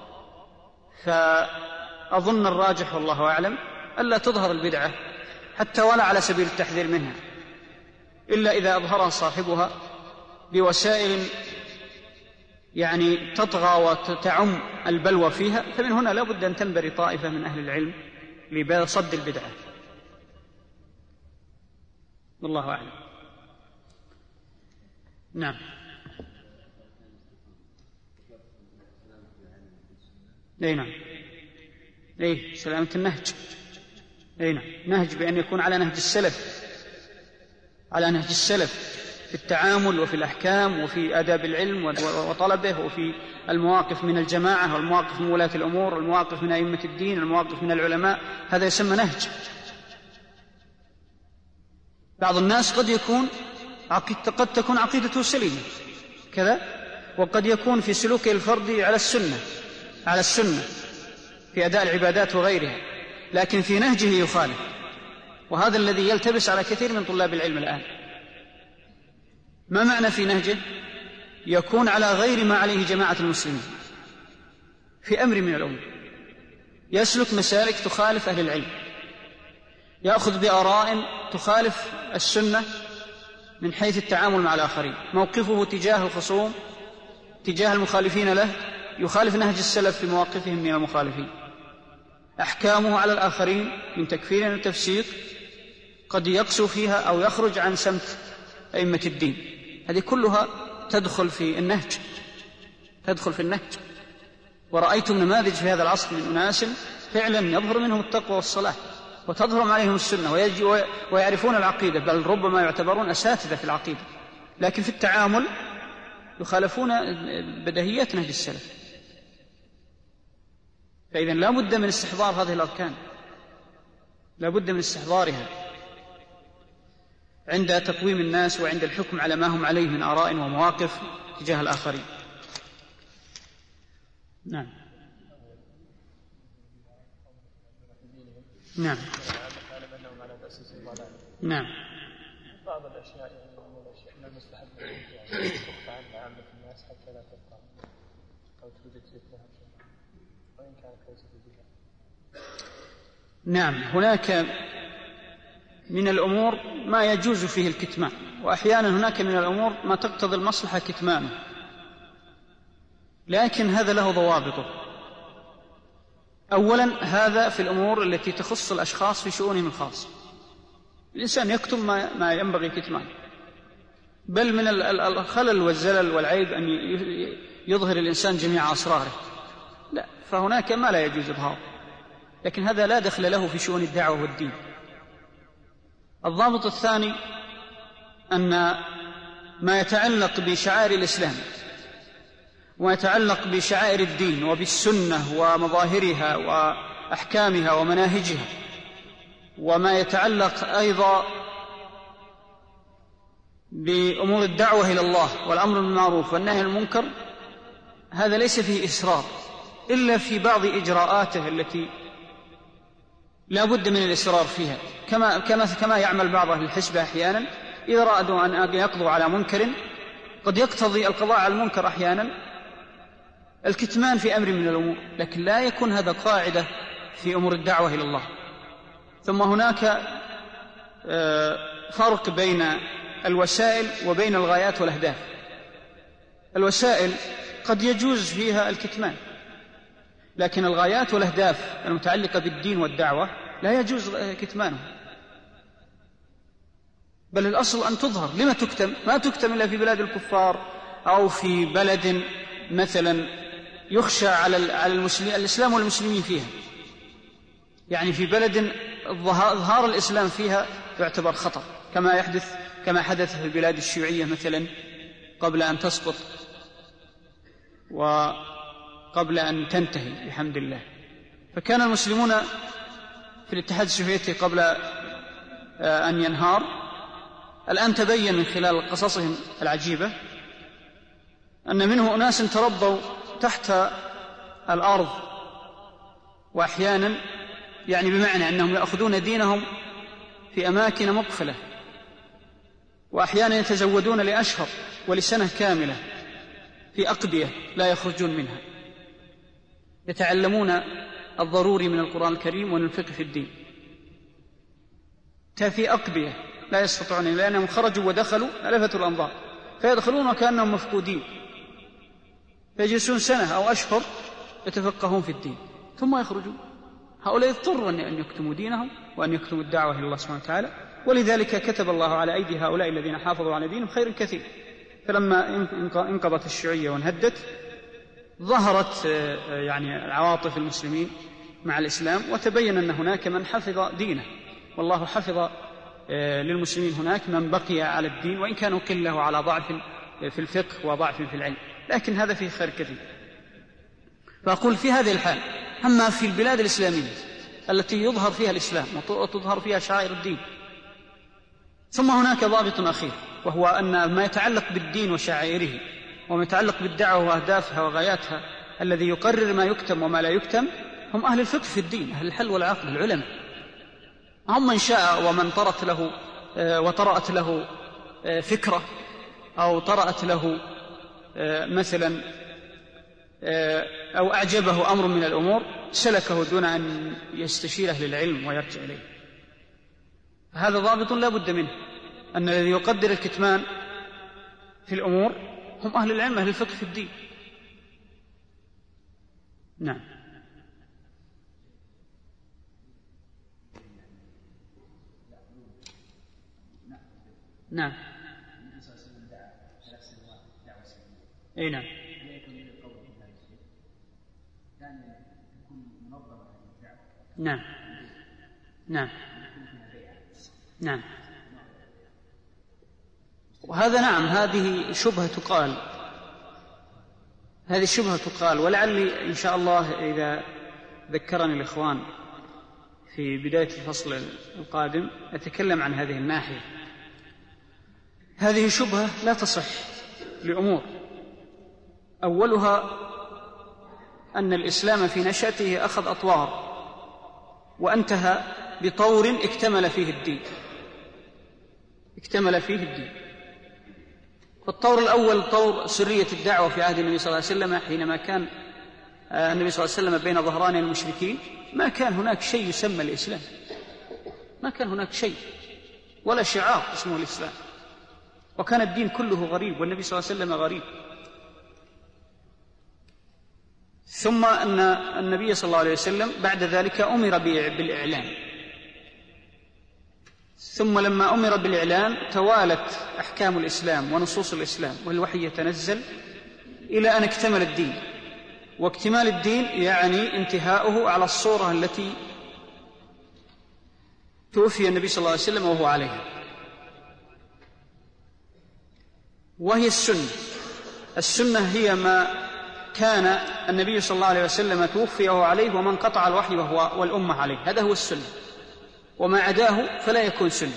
فأظن الراجح والله أعلم ألا تظهر البدعة حتى ولا على سبيل التحذير منها، إلا إذا أظهرها صاحبها بوسائل يعني تطغى وتعم البلوى فيها، فمن هنا لا بد أن تنبري طائفة من أهل العلم لصد البدعة. والله أعلم. نعم. أي نعم، أي سلامة النهج. أي نعم، نهج بأن يكون على نهج السلف، على نهج السلف في التعامل وفي الأحكام وفي آداب العلم وطلبه، وفي المواقف من الجماعة والمواقف من ولاة الأمور والمواقف من أئمة الدين والمواقف من العلماء. هذا يسمى نهج. بعض الناس قد يكون عقيدة قد تكون عقيدته سليمة كذا، وقد يكون في سلوكه الفردي على السنة على السنة في أداء العبادات وغيرها، لكن في نهجه يخالف. وهذا الذي يلتبس على كثير من طلاب العلم الآن. ما معنى في نهجه؟ يكون على غير ما عليه جماعة المسلمين في أمر من الأمور، يسلك مسالك تخالف أهل العلم، يأخذ بآراء تخالف السنة من حيث التعامل مع الآخرين، موقفه تجاه الخصوم تجاه المخالفين له يخالف نهج السلف في مواقفهم من المخالفين، أحكامه على الآخرين من تكفير وتفسيق قد يقسو فيها أو يخرج عن سمت أئمة الدين. هذه كلها تدخل في النهج تدخل في النهج ورأيتم نماذج في هذا العصر من أناس فعلا يظهر منهم التقوى والصلاح وتظهر عليهم السنة ويعرفون العقيدة، بل ربما يعتبرون أساتذة في العقيدة، لكن في التعامل يخالفون بدهيات نهج السلف. فإذا لا بد من استحضار هذه الأركان، لا بد من استحضارها عند تقويم الناس وعند الحكم على ما هم عليه من آراء ومواقف تجاه الآخرين. نعم نعم نعم بعض الأشياء من الأشياء من المستحب يعني تخفى عن عامة الناس حتى لا تبقى أو توجد فتنة وإن كانت ليست بها. نعم، هناك من الأمور ما يجوز فيه الكتمان، وأحيانا هناك من الأمور ما تقتضي المصلحة كتمانه، لكن هذا له ضوابطه. أولا هذا في الأمور التي تخص الأشخاص في شؤونهم الخاصة، الإنسان يكتم ما, ما ينبغي كتمانه، بل من الخلل والزلل والعيب أن يظهر الإنسان جميع أسراره، لا، فهناك ما لا يجوز إظهاره، لكن هذا لا دخل له في شؤون الدعوة والدين. الضابط الثاني أن ما يتعلق بشعائر الإسلام ويتعلق بشعائر الدين وبالسنة ومظاهرها وأحكامها ومناهجها، وما يتعلق أيضا بأمور الدعوة إلى الله والأمر بالمعروف والنهي عن المنكر، هذا ليس فيه إسراف إلا في بعض إجراءاته التي لا بد من الإسرار فيها، كما, كما, كما يعمل بعض أهل الحسبة أحيانا إذا أرادوا أن يقضوا على منكر قد يقتضي القضاء على المنكر أحيانا الكتمان في أمر من الأمور، لكن لا يكون هذا قاعدة في أمور الدعوة إلى الله. ثم هناك فرق بين الوسائل وبين الغايات والأهداف. الوسائل قد يجوز فيها الكتمان، لكن الغايات والأهداف المتعلقة بالدين والدعوة لا يجوز كتمانه، بل الأصل أن تظهر. لما تكتم؟ ما تكتم إلا في بلاد الكفار أو في بلد مثلا يخشى على الإسلام والمسلمين فيها، يعني في بلد ظهار الإسلام فيها يعتبر خطر، كما يحدث كما حدث في البلاد الشيوعية مثلا قبل أن تسقط وقبل أن تنتهي بحمد الله. فكان المسلمون في الاتحاد السوفيتي قبل أن ينهار، الآن تبين من خلال قصصهم العجيبة أن منه أناس تربوا تحت الأرض، وأحيانا يعني بمعنى أنهم يأخذون دينهم في أماكن مقفلة، وأحيانا يتزودون لأشهر ولسنة كاملة في أقبية لا يخرجون منها، يتعلمون الضروري من القرآن الكريم ومن الفقه في الدين في أقبية لا يستطيعون، لأنهم خرجوا ودخلوا ألفتوا الأنظار، فيدخلون وكأنهم مفقودين، فيجلسون سنة أو أشهر يتفقهون في الدين ثم يخرجون. هؤلاء يضطروا أن يكتموا دينهم وأن يكتموا الدعوة إلى الله سبحانه وتعالى، ولذلك كتب الله على أيدي هؤلاء الذين حافظوا على دينهم خير كثير. فلما انقضت الشيوعية وانهدت ظهرت يعني عواطف المسلمين مع الإسلام، وتبين أن هناك من حفظ دينه، والله حفظ للمسلمين هناك من بقي على الدين وإن كانوا قلة على ضعف في الفقه وضعف في العلم، لكن هذا فيه خير كثير. فأقول في هذه الحال، أما في البلاد الإسلامية التي يظهر فيها الإسلام وتظهر فيها شعائر الدين، ثم هناك ضابط أخير، وهو أن ما يتعلق بالدين وشعائره وما يتعلق بالدعوة وأهدافها وغاياتها الذي يقرر ما يكتم وما لا يكتم هم أهل الفقه في الدين، أهل الحل والعقد، العلماء، هم من شاء ومن طرت له وطرأت له فكرة أو طرأت له مثلا أو أعجبه أمر من الأمور سلكه دون أن يستشير أهل العلم ويرجع إليه. هذا ضابط لا بد منه، أن الذي يقدر الكتمان في الأمور هم أهل العلم أهل الفقه في الدين. نعم. نعم. أي نعم. نعم. نعم. نعم. وهذا نعم هذه شبهة تقال، هذه شبهة تقال، ولعلي إن شاء الله إذا ذكرني الإخوان في بداية الفصل القادم أتكلم عن هذه الناحية. هذه شبهة لا تصح لأمور، أولها أن الإسلام في نشأته أخذ أطوار وانتهى بطور اكتمل فيه الدين، اكتمل فيه الدين. فالطور الأول طور سرية الدعوة في عهد النبي صلى الله عليه وسلم، حينما كان النبي صلى الله عليه وسلم بين ظهران المشركين ما كان هناك شيء يسمى الإسلام، ما كان هناك شيء ولا شعار اسمه الإسلام، وكان الدين كله غريب والنبي صلى الله عليه وسلم غريب. ثم أن النبي صلى الله عليه وسلم بعد ذلك أمر بالإعلان، ثم لما أمر بالإعلان توالت أحكام الإسلام ونصوص الإسلام والوحي يتنزل إلى أن اكتمل الدين. واكتمال الدين يعني انتهاؤه على الصورة التي توفي النبي صلى الله عليه وسلم وهو عليها، وهي السنة. السنة هي ما كان النبي صلى الله عليه وسلم توفي وهو عليه ومن قطع الوحي وهو والأمة عليه، هذا هو السنة، وما عداه فلا يكون سنة.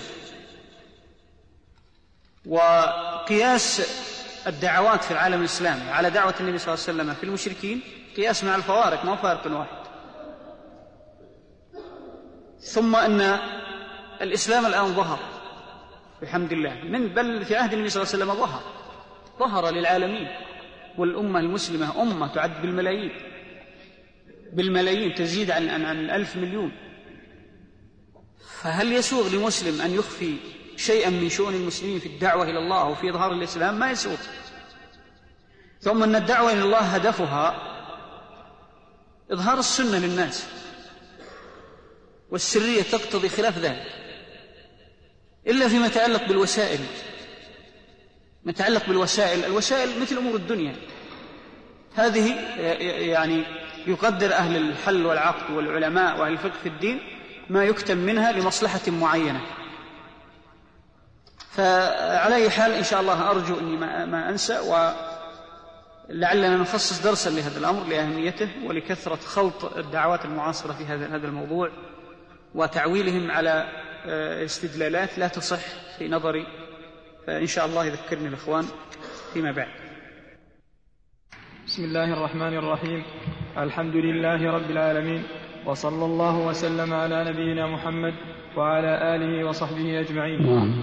وقياس الدعوات في العالم الإسلامي على دعوة النبي صلى الله عليه وسلم في المشركين قياس مع الفوارق، ما هو فارق واحد. ثم أن الإسلام الآن ظهر بحمد الله، من بل في عهد النبي صلى الله عليه وسلم ظهر ظهر للعالمين، والأمة المسلمة أمة تعد بالملايين بالملايين تزيد عن عن عن ألف مليون. فهل يسوغ لمسلم أن يخفي شيئا من شؤون المسلمين في الدعوة إلى الله وفي إظهار الإسلام؟ ما يسوغ. ثم أن الدعوة إلى الله هدفها إظهار السنة للناس، والسرية تقتضي خلاف ذلك، إلا فيما يتعلق بالوسائل. ما يتعلق بالوسائل، الوسائل مثل أمور الدنيا، هذه يعني يقدر أهل الحل والعقد والعلماء وأهل الفقه في الدين ما يكتم منها لمصلحة معينة. فعلى أي حال إن شاء الله أرجو أني ما, ما أنسى، ولعلنا نخصص درسا لهذا الأمر لأهميته ولكثرة خلط الدعوات المعاصرة في هذا هذا الموضوع وتعويلهم على استدلالات لا تصح في نظري، فإن شاء الله يذكرني الإخوان فيما بعد. بسم الله الرحمن الرحيم. الحمد لله رب العالمين، وصلى الله وسلم على نبينا محمد وعلى آله وصحبه أجمعين.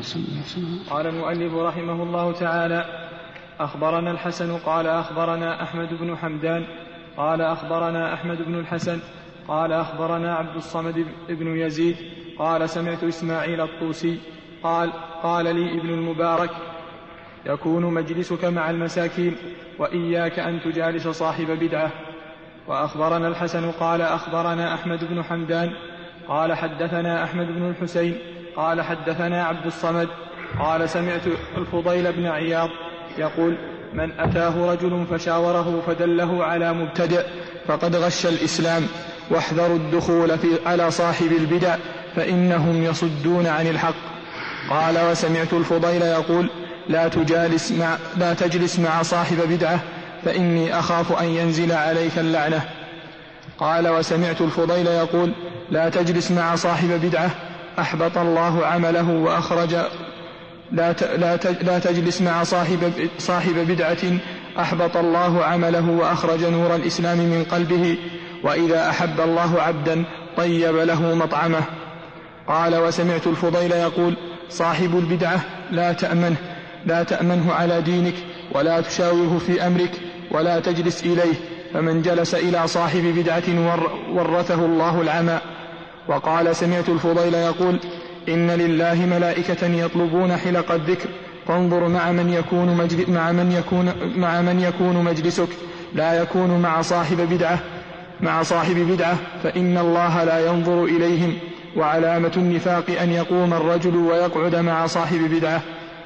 قال المؤلف رحمه الله تعالى: أخبرنا الحسن قال أخبرنا أحمد بن حمدان قال أخبرنا أحمد بن الحسن قال أخبرنا عبد الصمد بن يزيد قال سمعت إسماعيل الطوسي قال قال لي ابن المبارك: يكون مجلسك مع المساكين، وإياك أن تجالس صاحب بدعة. وأخبرنا الحسن قال أخبرنا أحمد بن حمدان قال حدثنا أحمد بن الحسين قال حدثنا عبد الصمد قال سمعت الفضيل بن عياض يقول: من أتاه رجل فشاوره فدله على مبتدئ فقد غش الإسلام، واحذروا الدخول في على صاحب البدع فإنهم يصدون عن الحق. قال: وسمعت الفضيل يقول: لا تجالس مع لا تجلس مع صاحب بدعة فإني أخاف أن ينزل عليك اللعنة. قال: وسمعت الفضيل يقول: لا تجلس مع صاحب بدعة أحبط الله عمله وأخرج لا لا تجلس مع صاحب صاحب بدعة أحبط الله عمله وأخرج نور الإسلام من قلبه، وإذا أحب الله عبدا طيب له مطعمه. قال: وسمعت الفضيل يقول: صاحب البدعة لا تأمنه لا تأمنه على دينك، ولا تشاوره في أمرك، ولا تجلس إليه، فمن جلس إلى صاحب بدعة ورثه الله العمى. وقال: سمعت الفضيل يقول: إن لله ملائكة يطلبون حلق الذكر، فانظر مع من يكون مجل مع من يكون مع من يكون مجلسك، لا يكون مع صاحب بدعة مع صاحب بدعة فإن الله لا ينظر إليهم. وعلامة النفاق أن يقوم الرجل ويقعد مع صاحب بدعة.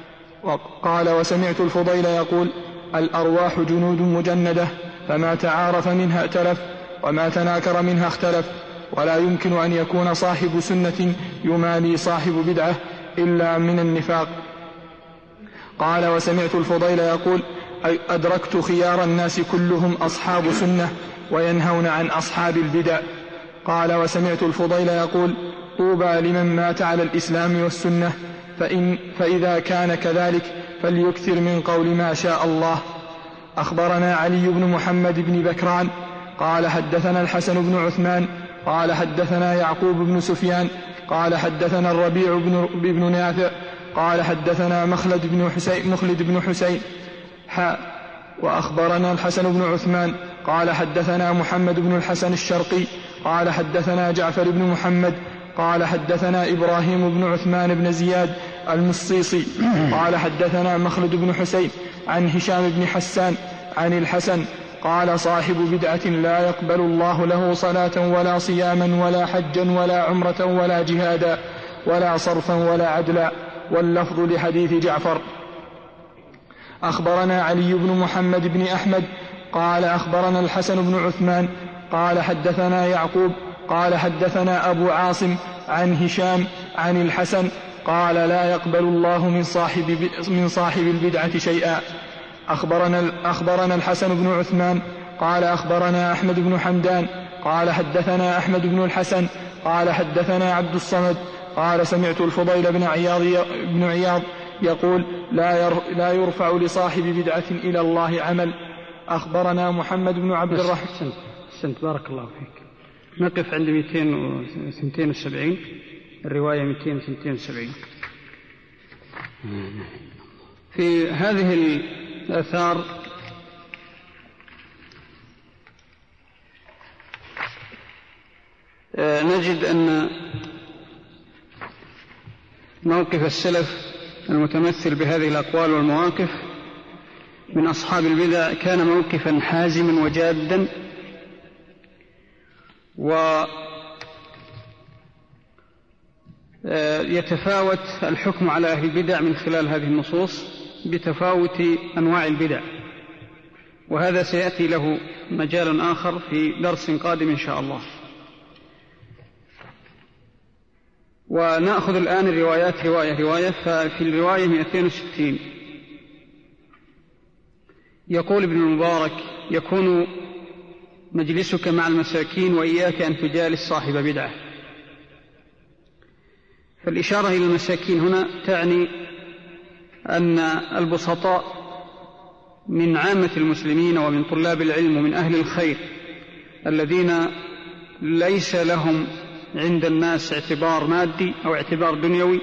وقال: وسمعت الفضيل يقول: الأرواح جنود مجندة، فما تعارف منها ائتلف، وما تناكر منها اختلف، ولا يمكن أن يكون صاحب سنة يمالي صاحب بدعة إلا من النفاق. قال: وسمعت الفضيل يقول: أدركت خيار الناس كلهم أصحاب سنة وينهون عن أصحاب البدع. قال: وسمعت الفضيل يقول: طوبى لمن مات على الإسلام والسنة، فإن فإذا كان كذلك فليكثر من قول ما شاء الله. أخبرنا علي بن محمد بن بكران قال حدثنا الحسن بن عثمان قال حدثنا يعقوب بن سفيان قال حدثنا الربيع بن, بن نافع قال حدثنا مخلد بن حسين, مخلد بن حسين حاء. وأخبرنا الحسن بن عثمان قال حدثنا محمد بن الحسن الشرقي قال حدثنا جعفر بن محمد قال حدثنا إبراهيم بن عثمان بن زياد المصيصي قال حدثنا مخلد بن حسين عن هشام بن حسان عن الحسن قال صاحب بدعة لا يقبل الله له صلاة ولا صياما ولا حجا ولا عمرة ولا جهادا ولا صرفا ولا عدلا. واللفظ لحديث جعفر. أخبرنا علي بن محمد بن أحمد قال أخبرنا الحسن بن عثمان قال حدثنا يعقوب قال حدثنا أبو عاصم عن هشام عن الحسن قال لا يقبل الله من صاحب, من صاحب البدعة شيئا. أخبرنا, أخبرنا الحسن بن عثمان قال أخبرنا أحمد بن حمدان قال حدثنا أحمد بن الحسن قال حدثنا عبد الصمد قال سمعت الفضيل بن عياض, بن عياض يقول لا يرفع لصاحب بدعة إلى الله عمل. أخبرنا محمد بن عبد الرحمن. سنت بارك الله فيك. نقف عند مئتين وثنتين وسبعين، الرواية مئتين وثنتين وسبعين. في هذه الآثار نجد أن موقف السلف المتمثل بهذه الأقوال والمواقف من أصحاب البدع كان موقفا حازما وجادا، ويتفاوت الحكم على أهل البدع من خلال هذه النصوص بتفاوت أنواع البدع، وهذا سيأتي له مجال آخر في درس قادم إن شاء الله. ونأخذ الآن الروايات رواية رواية. ففي الرواية مئتين وستين يقول ابن المبارك: يكون مجلسك مع المساكين وإياك أن تجالس صاحب بدعة. فالإشارة إلى المساكين هنا تعني أن البسطاء من عامة المسلمين ومن طلاب العلم ومن أهل الخير الذين ليس لهم عند الناس اعتبار مادي أو اعتبار دنيوي،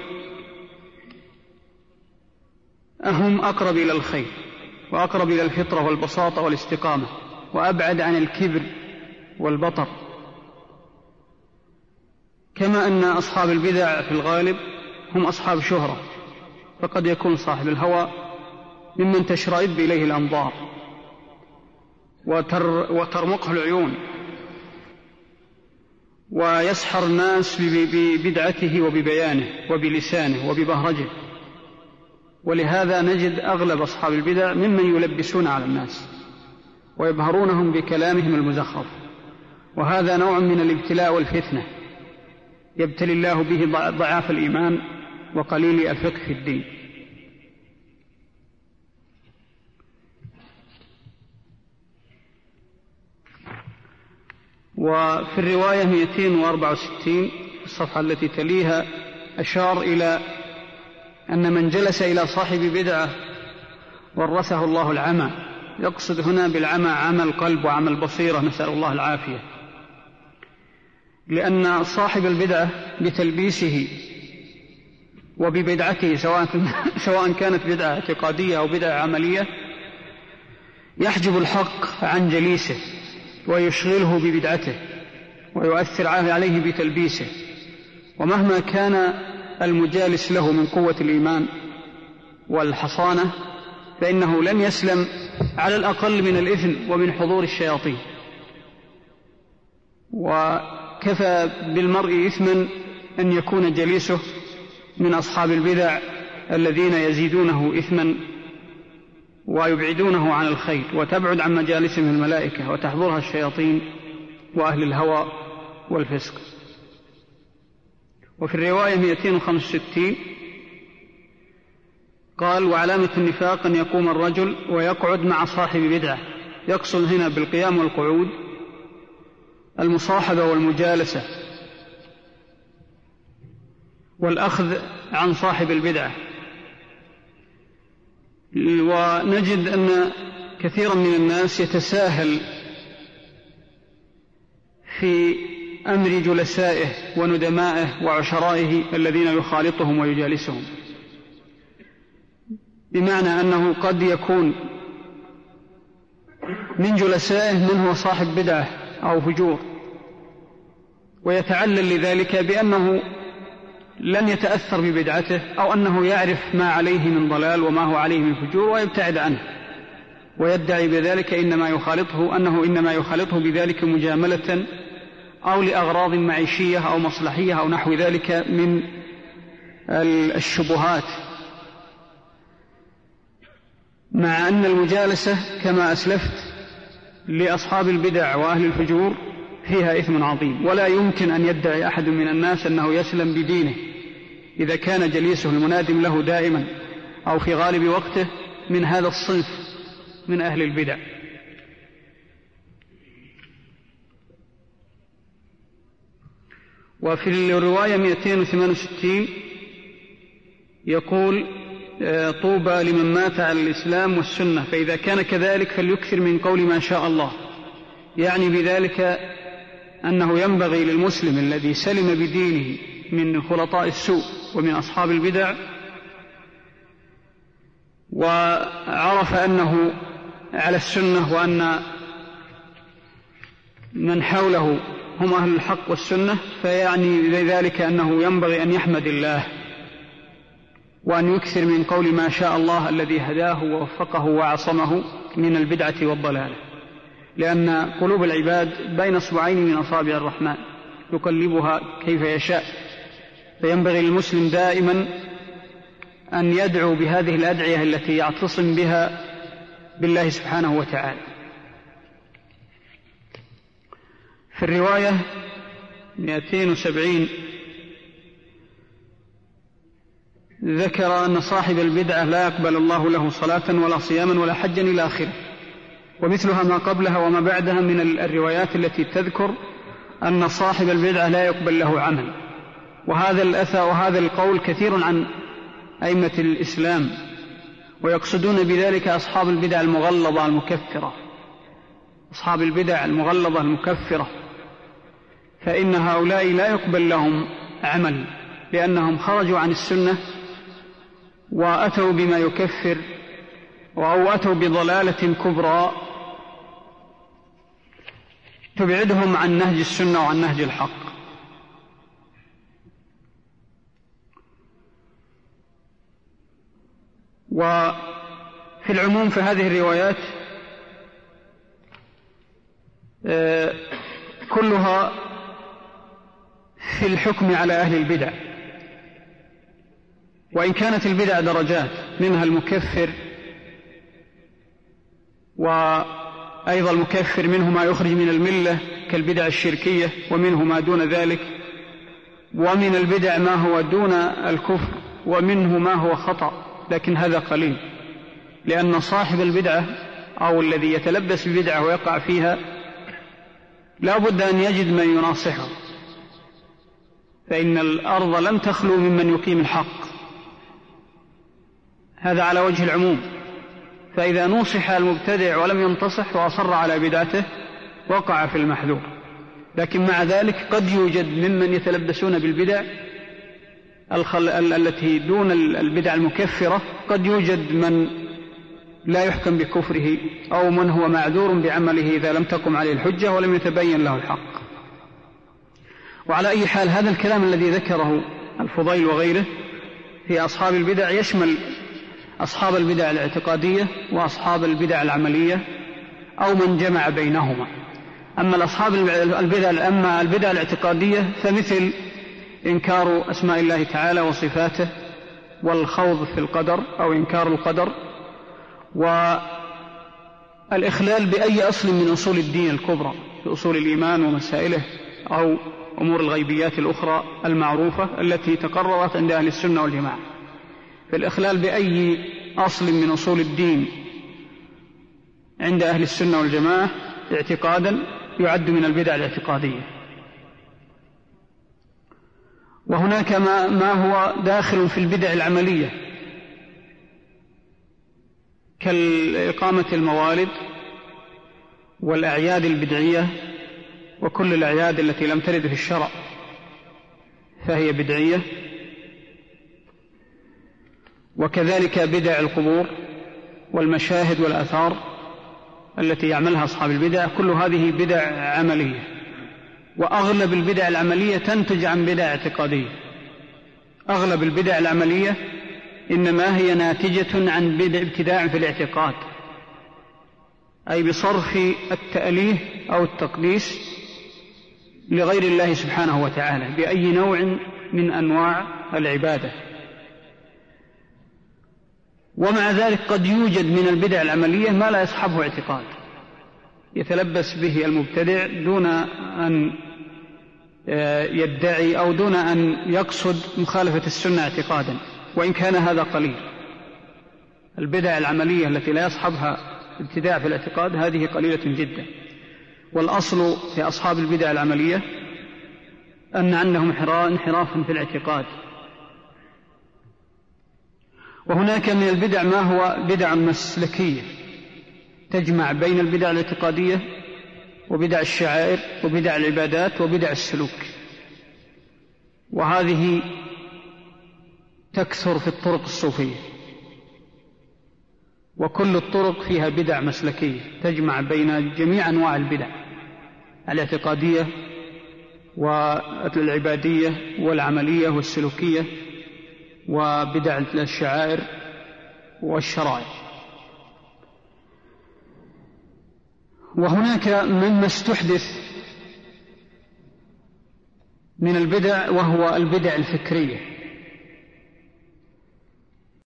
هم أقرب إلى الخير وأقرب إلى الفطرة والبساطة والاستقامة، وأبعد عن الكبر والبطر. كما أن أصحاب البدع في الغالب هم أصحاب شهرة، فقد يكون صاحب الهوى ممن تشرئب إليه الأنظار وتر وترمقه العيون، ويسحر الناس ببدعته وببيانه وبلسانه وببهرجه. ولهذا نجد أغلب أصحاب البدع ممن يلبسون على الناس ويبهرونهم بكلامهم المزخرف، وهذا نوع من الابتلاء والفتنة يبتلي الله به ضعاف الإيمان وقليل الفقه في الدين. وفي الرواية مئتين وأربعة وستين الصفحة التي تليها أشار إلى أن من جلس إلى صاحب بدعة ورثه الله العمى. يقصد هنا بالعمى عمى القلب وعمى البصيرة، نسأل الله العافية، لأن صاحب البدعة بتلبيسه وببدعته سواء سواء كانت بدعة اعتقادية أو بدعة عملية يحجب الحق عن جليسه ويشغله ببدعته ويؤثر عليه بتلبيسه. ومهما كان المجالس له من قوة الإيمان والحصانة فإنه لن يسلم على الأقل من الإثم ومن حضور الشياطين. وكفى بالمرء إثما أن يكون جليسه من أصحاب البدع الذين يزيدونه إثما ويبعدونه عن الخير، وتبعد عن مجالسهم الملائكة وتحضرها الشياطين وأهل الهوى والفسق. وفي الرواية مئتين وخمسة وستين قال: وعلامة النفاق أن يقوم الرجل ويقعد مع صاحب بدعة. يقصد هنا بالقيام والقعود المصاحبة والمجالسة والأخذ عن صاحب البدعة. ونجد أن كثيرا من الناس يتساهل في أمر جلسائه وندمائه وعشرائه الذين يخالطهم ويجالسهم، بمعنى أنه قد يكون من جلسائه من هو صاحب بدعة أو فجور، ويتعلل لذلك بأنه لن يتأثر ببدعته أو أنه يعرف ما عليه من ضلال وما هو عليه من فجور ويبتعد عنه، ويدعي بذلك إنما يخالطه أنه إنما يخالطه بذلك مجاملة أو لأغراض معيشية أو مصلحية أو نحو ذلك من الشبهات، مع أن المجالسة كما أسلفت لأصحاب البدع وأهل الفجور فيها إثم عظيم، ولا يمكن أن يدعي أحد من الناس أنه يسلم بدينه إذا كان جليسه المنادم له دائما أو في غالب وقته من هذا الصنف من أهل البدع. وفي الرواية مئتين وثمانية وستين يقول طوبى لمن مات على الإسلام والسنة، فإذا كان كذلك فليكثر من قول ما شاء الله، يعني بذلك أنه ينبغي للمسلم الذي سلم بدينه من خلطاء السوء ومن أصحاب البدع وعرف أنه على السنة وأن من حوله هم أهل الحق والسنة، فيعني ذلك أنه ينبغي أن يحمد الله وأن يكثر من قول ما شاء الله الذي هداه ووفقه وعصمه من البدعة والضلالة، لأن قلوب العباد بين اصبعين من أصابع الرحمن يقلبها كيف يشاء، فينبغي للمسلم دائما أن يدعو بهذه الأدعية التي يعتصم بها بالله سبحانه وتعالى. في الرواية مئتين وسبعين ذكر أن صاحب البدعة لا يقبل الله له صلاة ولا صياما ولا حجا إلى آخره، ومثلها ما قبلها وما بعدها من الروايات التي تذكر أن صاحب البدعة لا يقبل له عمل. وهذا الأثر وهذا القول كثير عن أئمة الإسلام، ويقصدون بذلك أصحاب البدع المغلظة المكفرة، أصحاب البدع المغلظة المكفرة، فإن هؤلاء لا يقبل لهم عمل لأنهم خرجوا عن السنة وأتوا بما يكفر أو أتوا بضلالة كبرى تبعدهم عن نهج السنة وعن نهج الحق. وفي العموم فهذه الروايات كلها في الحكم على أهل البدع، وإن كانت البدع درجات، منها المكفر، وأيضا المكفر منه ما يخرج من الملة كالبدع الشركية، ومنه ما دون ذلك، ومن البدع ما هو دون الكفر، ومنه ما هو خطأ، لكن هذا قليل، لأن صاحب البدعة أو الذي يتلبس بالبدعة ويقع فيها لا بد أن يجد من يناصحه، فإن الأرض لم تخلو ممن يقيم الحق، هذا على وجه العموم. فإذا نصح المبتدع ولم ينتصح وأصر على بدعته وقع في المحذور. لكن مع ذلك قد يوجد ممن يتلبسون بالبدع الخل... التي دون البدع المكفرة، قد يوجد من لا يحكم بكفره أو من هو معذور بعمله إذا لم تقم عليه الحجة ولم يتبين له الحق. وعلى أي حال هذا الكلام الذي ذكره الفضيل وغيره في أصحاب البدع يشمل أصحاب البدع الاعتقادية وأصحاب البدع العملية أو من جمع بينهما. أما الأصحاب البدع أما البدع الاعتقادية فمثل إنكار أسماء الله تعالى وصفاته والخوض في القدر أو إنكار القدر والإخلال بأي أصل من أصول الدين الكبرى في أصول الإيمان ومسائله أو أمور الغيبيات الأخرى المعروفة التي تقررت عند أهل السنة والجماعة. فالإخلال بأي أصل من أصول الدين عند أهل السنة والجماعة اعتقادا يعد من البدع الاعتقادية. وهناك ما, ما هو داخل في البدع العملية كالإقامة الموالد والأعياد البدعية وكل الأعياد التي لم ترد في الشرع فهي بدعية، وكذلك بدع القبور والمشاهد والآثار التي يعملها أصحاب البدع، كل هذه بدع عملية. وأغلب البدع العملية تنتج عن بدع اعتقادية، أغلب البدع العملية إنما هي ناتجة عن بدع ابتداع في الاعتقاد، أي بصرف التأليه أو التقديس لغير الله سبحانه وتعالى بأي نوع من أنواع العبادة. ومع ذلك قد يوجد من البدع العملية ما لا يصحبه اعتقاد يتلبس به المبتدع دون أن يدعي أو دون أن يقصد مخالفة السنة اعتقادا، وإن كان هذا قليل. البدع العملية التي لا يصحبها ابتداع في الاعتقاد هذه قليلة جدا. والأصل في أصحاب البدع العملية أن عندهم انحرافا في الاعتقاد. وهناك من البدع ما هو بدع مسلكية تجمع بين البدع الاعتقادية وبدع الشعائر وبدع العبادات وبدع السلوك، وهذه تكثر في الطرق الصوفية، وكل الطرق فيها بدع مسلكية تجمع بين جميع أنواع البدع الاعتقادية والعبادية والعملية والسلوكية وبدع الشعائر والشرائع. وهناك مما استحدث من البدع وهو البدع الفكرية